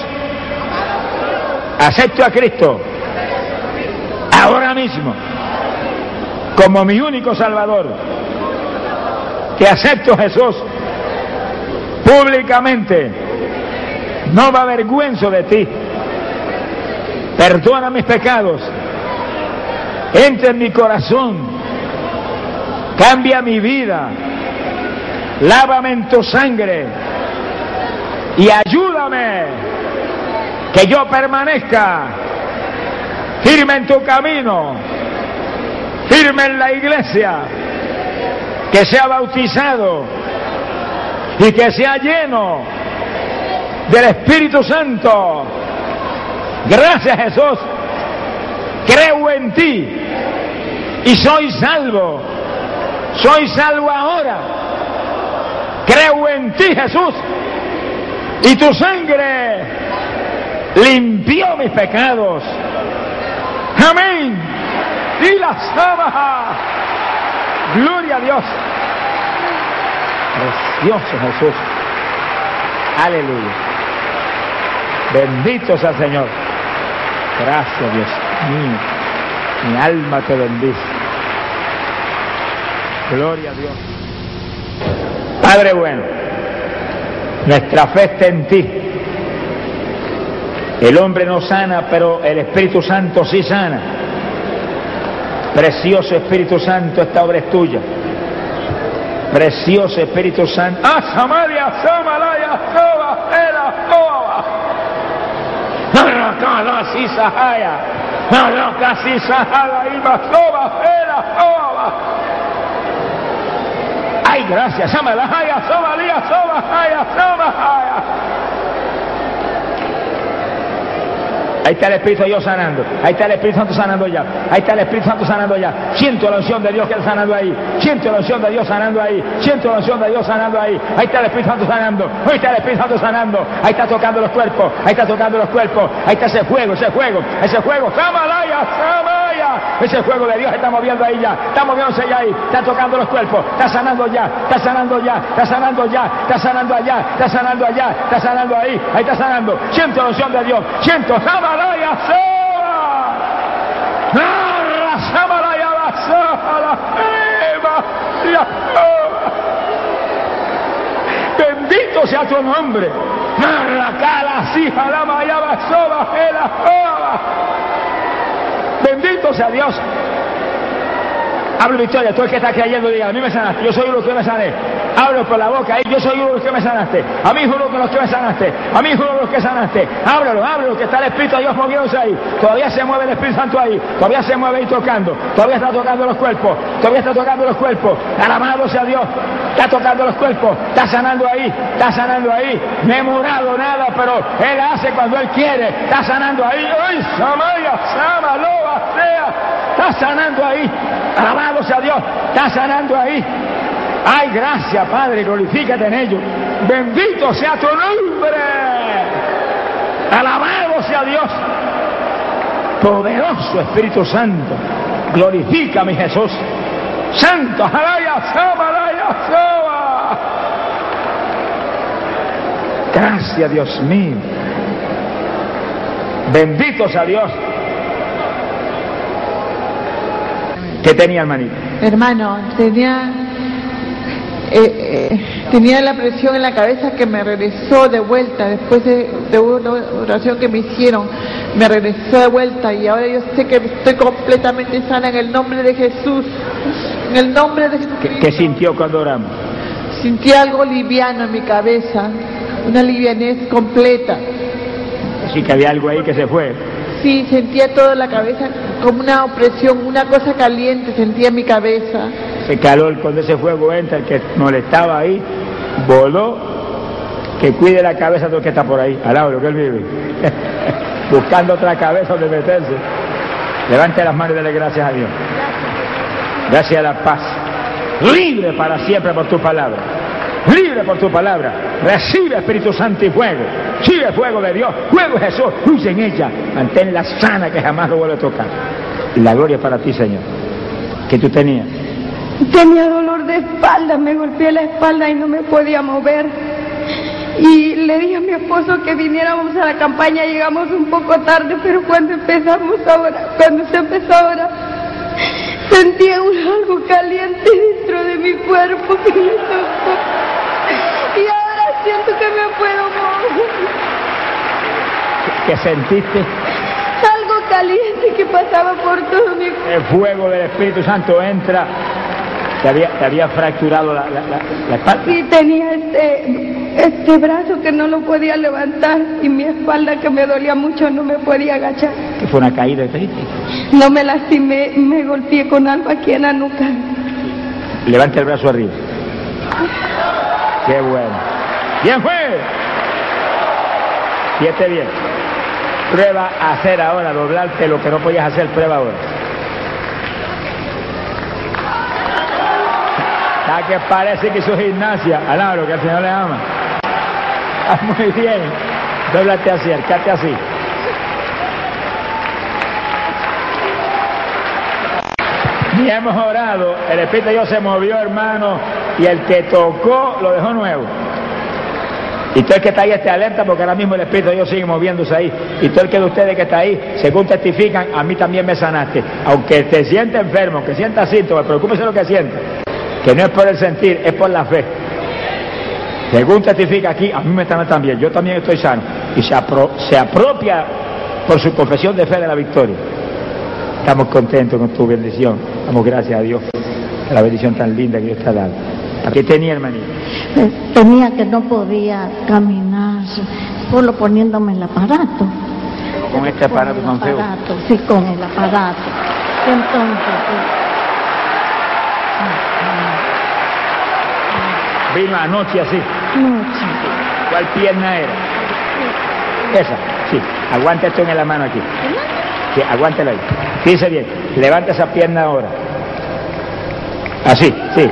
acepto a Cristo ahora mismo como mi único Salvador. Te acepto, Jesús, públicamente. No me avergüenzo de ti. Perdona mis pecados. Entra en mi corazón. Cambia mi vida. Lávame en tu sangre. Y ayúdame que yo permanezca firme en tu camino, firme en la iglesia, que sea bautizado y que sea lleno del Espíritu Santo. Gracias, Jesús. Creo en ti y soy salvo. Soy salvo ahora. Creo en ti, Jesús. Y tu sangre limpió mis pecados. Amén. Y la sábana. Gloria a Dios. Precioso Jesús. Aleluya. Bendito sea el Señor. Gracias, Dios mío. Mi alma te bendice. Gloria a Dios. Padre bueno, nuestra fe está en ti. El hombre no sana, pero el Espíritu Santo sí sana. Precioso Espíritu Santo, esta obra es tuya. Precioso Espíritu Santo. ¡Ah, Samaria, Samalaya, Soba, Era, Soba! ¡Naracala, Sisahaya! ¡Naracala, Sisahaya, Iba, Soba, Era, Soba! ¡Ay, gracias! ¡Samalaya, Sobalía, Soba, Haya, Soba, Haya! Ahí está el Espíritu de Dios sanando. Ahí está el Espíritu Santo sanando ya. Ahí está el Espíritu Santo sanando ya. Siento la unción de Dios que está sanando ahí. Siento la unción de Dios sanando ahí. Siento la unción de Dios sanando ahí. Ahí está el Espíritu Santo sanando. Ahí está el Espíritu Santo sanando. Ahí está tocando los cuerpos. Ahí está tocando los cuerpos. Ahí está ese fuego, ese fuego, ese fuego. ¡Samalaya, Samaya! Ese fuego de Dios está moviendo ahí ya. Está moviéndose ya ahí. Está tocando los cuerpos. Está sanando ya. Está sanando ya. Está sanando ya. Está sanando allá. Está sanando allá. Está sanando ahí. Ahí está sanando. Siento la unción de Dios. Siento. ¡Samalaya, bendito sea tu nombre! Bendito sea Dios. Hablo Victoria, tú el que está creyendo, diga, a mí me sanaste, yo soy uno que me sané. Hablo por la boca, ahí, yo soy uno que me sanaste. A mí juro que los que me sanaste. A mí juro los que sanaste. Háblalo, háblalo, que está el Espíritu de Dios moviéndose ahí. Todavía se mueve el Espíritu Santo ahí. Todavía se mueve ahí tocando. Todavía está tocando los cuerpos. Todavía está tocando los cuerpos. Alabado sea Dios. Está tocando los cuerpos. Está sanando ahí. Está sanando ahí. No he morado nada, pero Él hace cuando Él quiere. Está sanando ahí. ¡Ay, Samaya, Sama, Loba, sea! Está sanando ahí. Alabado sea Dios. Está sanando ahí. ¡Ay, gracias, Padre! Glorifícate en ello. ¡Bendito sea tu nombre! ¡Alabado sea Dios! Poderoso Espíritu Santo. Glorifica, mi Jesús. Santo, alaya, sama, alaya, sama. Gracias, Dios mío. Bendito sea Dios. ¿Qué tenía, hermanito? Hermano, tenía... Eh, eh, tenía la presión en la cabeza que me regresó de vuelta después de, de una oración que me hicieron, me regresó de vuelta y ahora yo sé que estoy completamente sana en el nombre de Jesús, en el nombre de Jesucristo. ¿Qué, qué sintió cuando oramos? Sentí algo liviano en mi cabeza, una livianez completa. Sí, que había algo ahí que se fue. Sí, sentía toda la cabeza como una opresión, una cosa caliente sentía en mi cabeza. Ese calor, cuando ese fuego entra, el que molestaba ahí, voló, que cuide la cabeza del que está por ahí, al lado de lo que él vive, buscando otra cabeza donde meterse. Levante las manos y dele gracias a Dios. Gracias a la paz. Libre para siempre por tu palabra. Libre por tu palabra. Recibe Espíritu Santo y fuego. Recibe fuego de Dios. Fuego de Jesús. Luz en ella. Manténla sana que jamás lo vuelve a tocar. Y la gloria es para ti, Señor. ¿Qué tú tenías? Tenía dolor de espalda, me golpeé la espalda y no me podía mover. Y le dije a mi esposo que viniéramos a la campaña, llegamos un poco tarde, pero cuando empezamos ahora, cuando se empezó ahora, sentía un algo caliente dentro de mi cuerpo que me tocó. Y ahora siento que me puedo mover. ¿Qué sentiste? Algo caliente que pasaba por todo mi cuerpo. El fuego del Espíritu Santo entra. ¿Te había, te había fracturado la, la, la, la espalda? Sí, tenía este, este brazo que no lo podía levantar y mi espalda que me dolía mucho, no me podía agachar. ¿Que fue una caída de triste? No me lastimé, me golpeé con algo aquí en la nuca. Levanta el brazo arriba. Qué bueno. Bien fue. Fíjate bien. Prueba a hacer ahora, doblarte lo que no podías hacer, prueba ahora. ¿A que parece que hizo gimnasia? Alabro, que al Señor le ama. Ah, muy bien. Dóblate así, acércate así. Y hemos orado, el Espíritu de Dios se movió, hermano, y el que tocó lo dejó nuevo. Y todo el que está ahí esté alerta, porque ahora mismo el Espíritu de Dios sigue moviéndose ahí. Y todo el que de ustedes que está ahí, según testifican, a mí también me sanaste. Aunque te sienta enfermo, que sienta síntomas, preocúpese lo que sienta. Que no es por el sentir, es por la fe. Según testifica aquí, a mí me están también, yo también estoy sano. Y se, apro se apropia por su confesión de fe de la victoria. Estamos contentos con tu bendición. Damos gracias a Dios por la bendición tan linda que Dios te ha dado. ¿Qué tenía, hermanito? Tenía que no podía caminar, solo poniéndome el aparato. ¿Con este aparato tan feo? Sí, con el aparato. Entonces... Vino anoche así. Noche. ¿Cuál pierna era? Esa. Sí, aguante esto en la mano aquí. Sí, aguántelo ahí. Fíjese bien, levanta esa pierna ahora. Así, sí.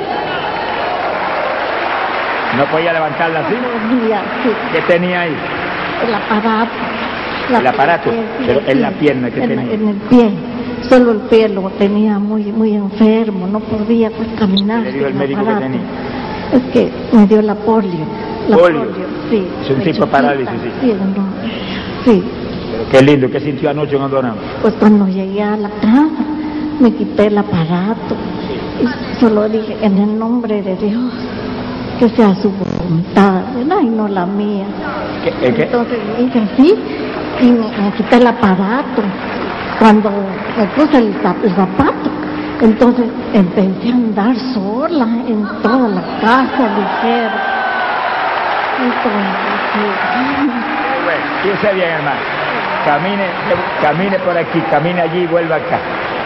¿No podía levantarla así? Podía, sí. ¿Qué tenía ahí? El aparato. La El aparato, pie, pero sí, en la pierna que en, tenía. en el pie. Solo el pie lo tenía muy muy enfermo, no podía pues caminar. ¿Qué le dijo el sin médico que aparato. tenía? Es que me dio la polio. La ¿Polio? sí. Es un de tipo de chiquita, parálisis, sí. Sí, no, sí. Pero qué lindo, ¿qué sintió anoche cuando oramos? Pues cuando llegué a la casa, me quité el aparato y solo dije, en el nombre de Dios, que sea su voluntad, ¿verdad? Y no la mía. ¿Qué, qué? Entonces dije así y me, me quité el aparato. Cuando me puse el, zap- el zapato, entonces empecé a andar sola en toda la casa, ligero. Entonces, sí. Bueno, piense bien, hermano. Camine, camine por aquí, camine allí y vuelva acá.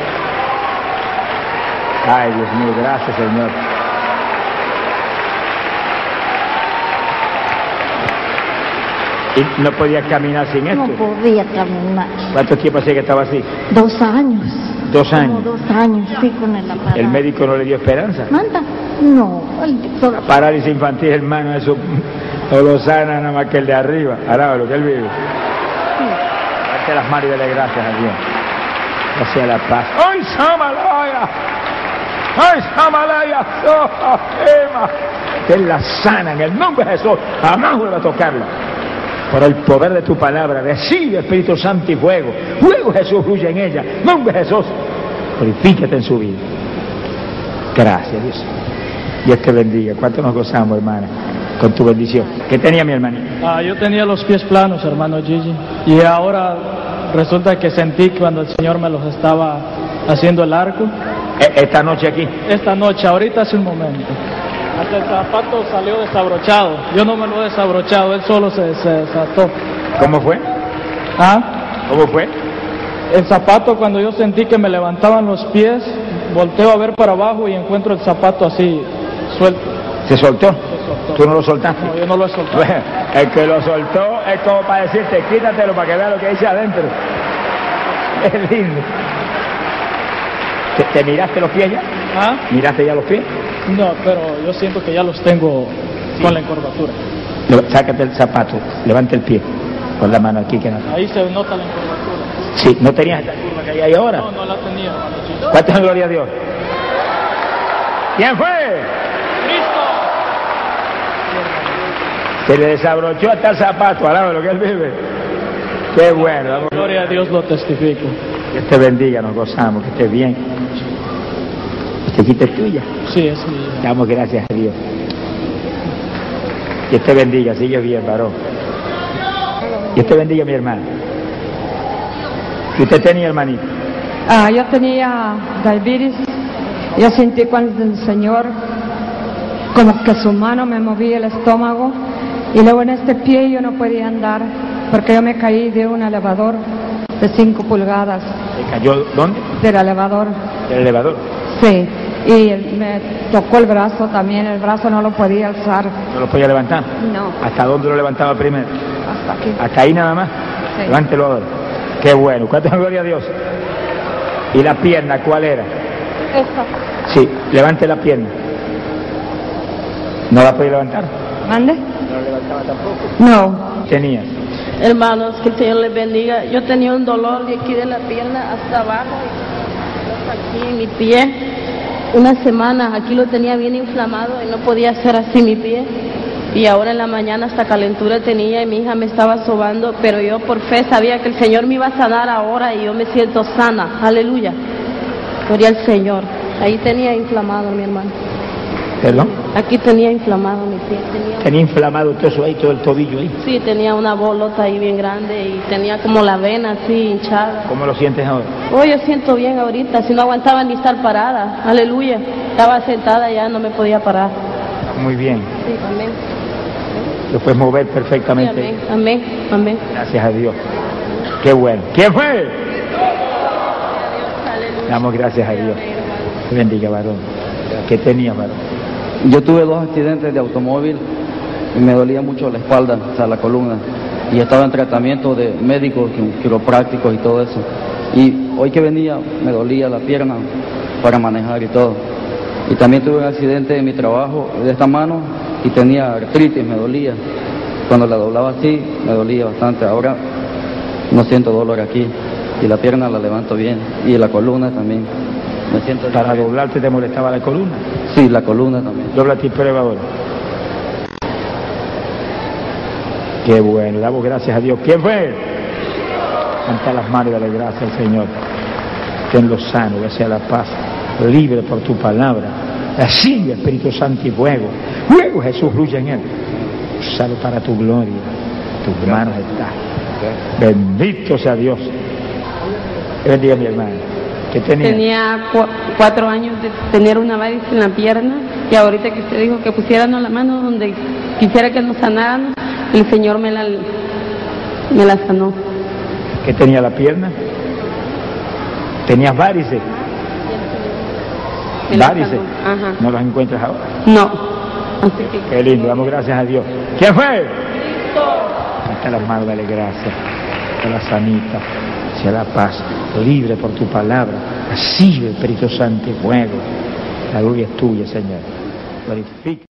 Ay, Dios mío, gracias, Señor. ¿Y no podía caminar sin esto? No podía caminar. ¿Cuánto tiempo hacía que estaba así? Dos años. Dos años. Como dos años, sí, con el aparato. ¿El médico no le dio esperanza? ¿Manda? No, el solo... La parálisis infantil, hermano, eso no lo sana nada más que el de arriba. Ahora lo que él vive. Darte las manos y dale gracias a Dios. Hacia la paz. ¡Ay, Samalaya! ¡Ay, Samalaya! ¡Oh, Ema! Que él la sana en el nombre de Jesús. Jamás vuelva a tocarla. Por el poder de tu palabra, recibe Espíritu Santo y fuego. Fuego Jesús fluye en ella. Nombre de Jesús. Glorifícate en su vida. Gracias, Dios. Dios te bendiga. ¿Cuánto nos gozamos, hermana? Con tu bendición. ¿Qué tenía mi hermanita? Ah, yo tenía los pies planos, hermano Gigi. Y ahora resulta que sentí cuando el Señor me los estaba haciendo el arco. Esta noche aquí. Esta noche, ahorita hace un momento. Hasta el zapato salió desabrochado. Yo no me lo he desabrochado, él solo se, se desató. ¿Cómo fue? ¿Ah? ¿Cómo fue? El zapato, cuando yo sentí que me levantaban los pies, volteo a ver para abajo y encuentro el zapato así, suelto. ¿Se soltó? Se soltó. ¿Tú no lo soltaste? No, yo no lo he soltado. Bueno, el que lo soltó es como para decirte, quítatelo para que vea lo que dice adentro. Es lindo. ¿Te, te miraste los pies ya? ¿Ah? ¿Miraste ya los pies? No, pero yo siento que ya los tengo Sí. con la encorvatura. Le- Sácate el zapato, levanta el pie. Con la mano aquí que no. Ahí se nota la encorvatura. Sí, no tenías esta curva que hay ahí ahora. No, no la tenía, hermano Gigi. ¿Cuántas gloria a Dios? ¿Quién fue? ¡Listo! Se le desabrochó hasta el zapato, alaba lo que él vive. Qué bueno. Vamos. Gloria a Dios lo testifico. Dios te bendiga, nos gozamos, que estés bien. Esta quita es tuya. Sí, es mi... Damos gracias a Dios. Dios te bendiga, sigue bien, varón. Dios te bendiga, mi hermano. ¿Y usted tenía, hermanito? Ah, yo tenía diabetes. Yo sentí cuando el Señor, como que su mano me movía el estómago. Y luego en este pie yo no podía andar, porque yo me caí de un elevador de cinco pulgadas. ¿Se cayó dónde? Del elevador, Del elevador. sí. Y me tocó el brazo también, el brazo no lo podía alzar. ¿No lo podía levantar? No, ¿Hasta dónde lo levantaba primero? hasta aquí. ¿Hasta ahí nada más? Sí. Levántelo ahora. Qué bueno. ¿Cuántas gloria a Dios? ¿Y la pierna cuál era? Esta. Sí, levante la pierna. ¿No la podía levantar? ¿Mande? No la levantaba tampoco. No. Tenía. Hermanos, que el Señor les bendiga. Yo tenía un dolor de aquí de la pierna hasta abajo, hasta aquí en mi pie. Una semana, aquí lo tenía bien inflamado y no podía hacer así mi pie. Y ahora en la mañana hasta calentura tenía y mi hija me estaba sobando, pero yo por fe sabía que el Señor me iba a sanar ahora y yo me siento sana. Aleluya. Gloria al Señor. Ahí tenía inflamado mi hermano. ¿Perdón? Aquí tenía inflamado mi pie. Tenía... Tenía inflamado todo eso ahí, todo el tobillo ahí. Sí, tenía una bolota ahí bien grande y tenía como la vena así hinchada. ¿Cómo lo sientes ahora? Oh, yo siento bien ahorita, si no aguantaba ni estar parada. Aleluya. Estaba sentada ya, no me podía parar. Muy bien. Sí, amén. Lo puedes mover Sí, perfectamente. amén, amén, amén. Gracias a Dios. Qué bueno. ¿Quién fue? Aleluya. Damos gracias a Dios. Amén, hermano. Bendiga, varón. ¿Qué tenía, varón? Yo tuve dos accidentes de automóvil y me dolía mucho la espalda, o sea, la columna. y estaba en tratamiento de médicos, quiroprácticos y todo eso. Y hoy que venía me dolía la pierna para manejar y todo. Y también tuve un accidente en mi trabajo de esta mano y tenía artritis, me dolía. Cuando la doblaba así, me dolía bastante. Ahora no siento dolor aquí y la pierna la levanto bien y la columna también. Me siento ¿Para doblarte te molestaba la columna? Sí, la columna también. Dóblate y prueba ahora. Qué bueno, damos gracias a Dios. ¿Quién fue? Levanta las manos y dale gracias al Señor. Tenlo sano, que sea la paz, libre por tu palabra. Así, Espíritu Santo y fuego. Luego Jesús fluye en él. Úsalo para tu gloria. Tus manos están. Bendito sea Dios. Bendiga a mi hermano. ¿Qué tenía? Tenía cu cuatro años de tener una varice en la pierna y ahorita que usted dijo que pusiéramos la mano donde quisiera que nos sanáramos, el Señor me la, me la sanó. ¿Qué tenía la pierna? ¿Tenías varices? Me la ¿Varices? sanó. Ajá. ¿No las encuentras ahora? No. Así que... Qué lindo, damos gracias a Dios. ¿Quién fue? Cristo. Hasta las manos, dale gracias. A la sanita, sea la paz, libre por tu palabra. Así, Espíritu Santo y fuego. La gloria es tuya, Señor. Glorifica.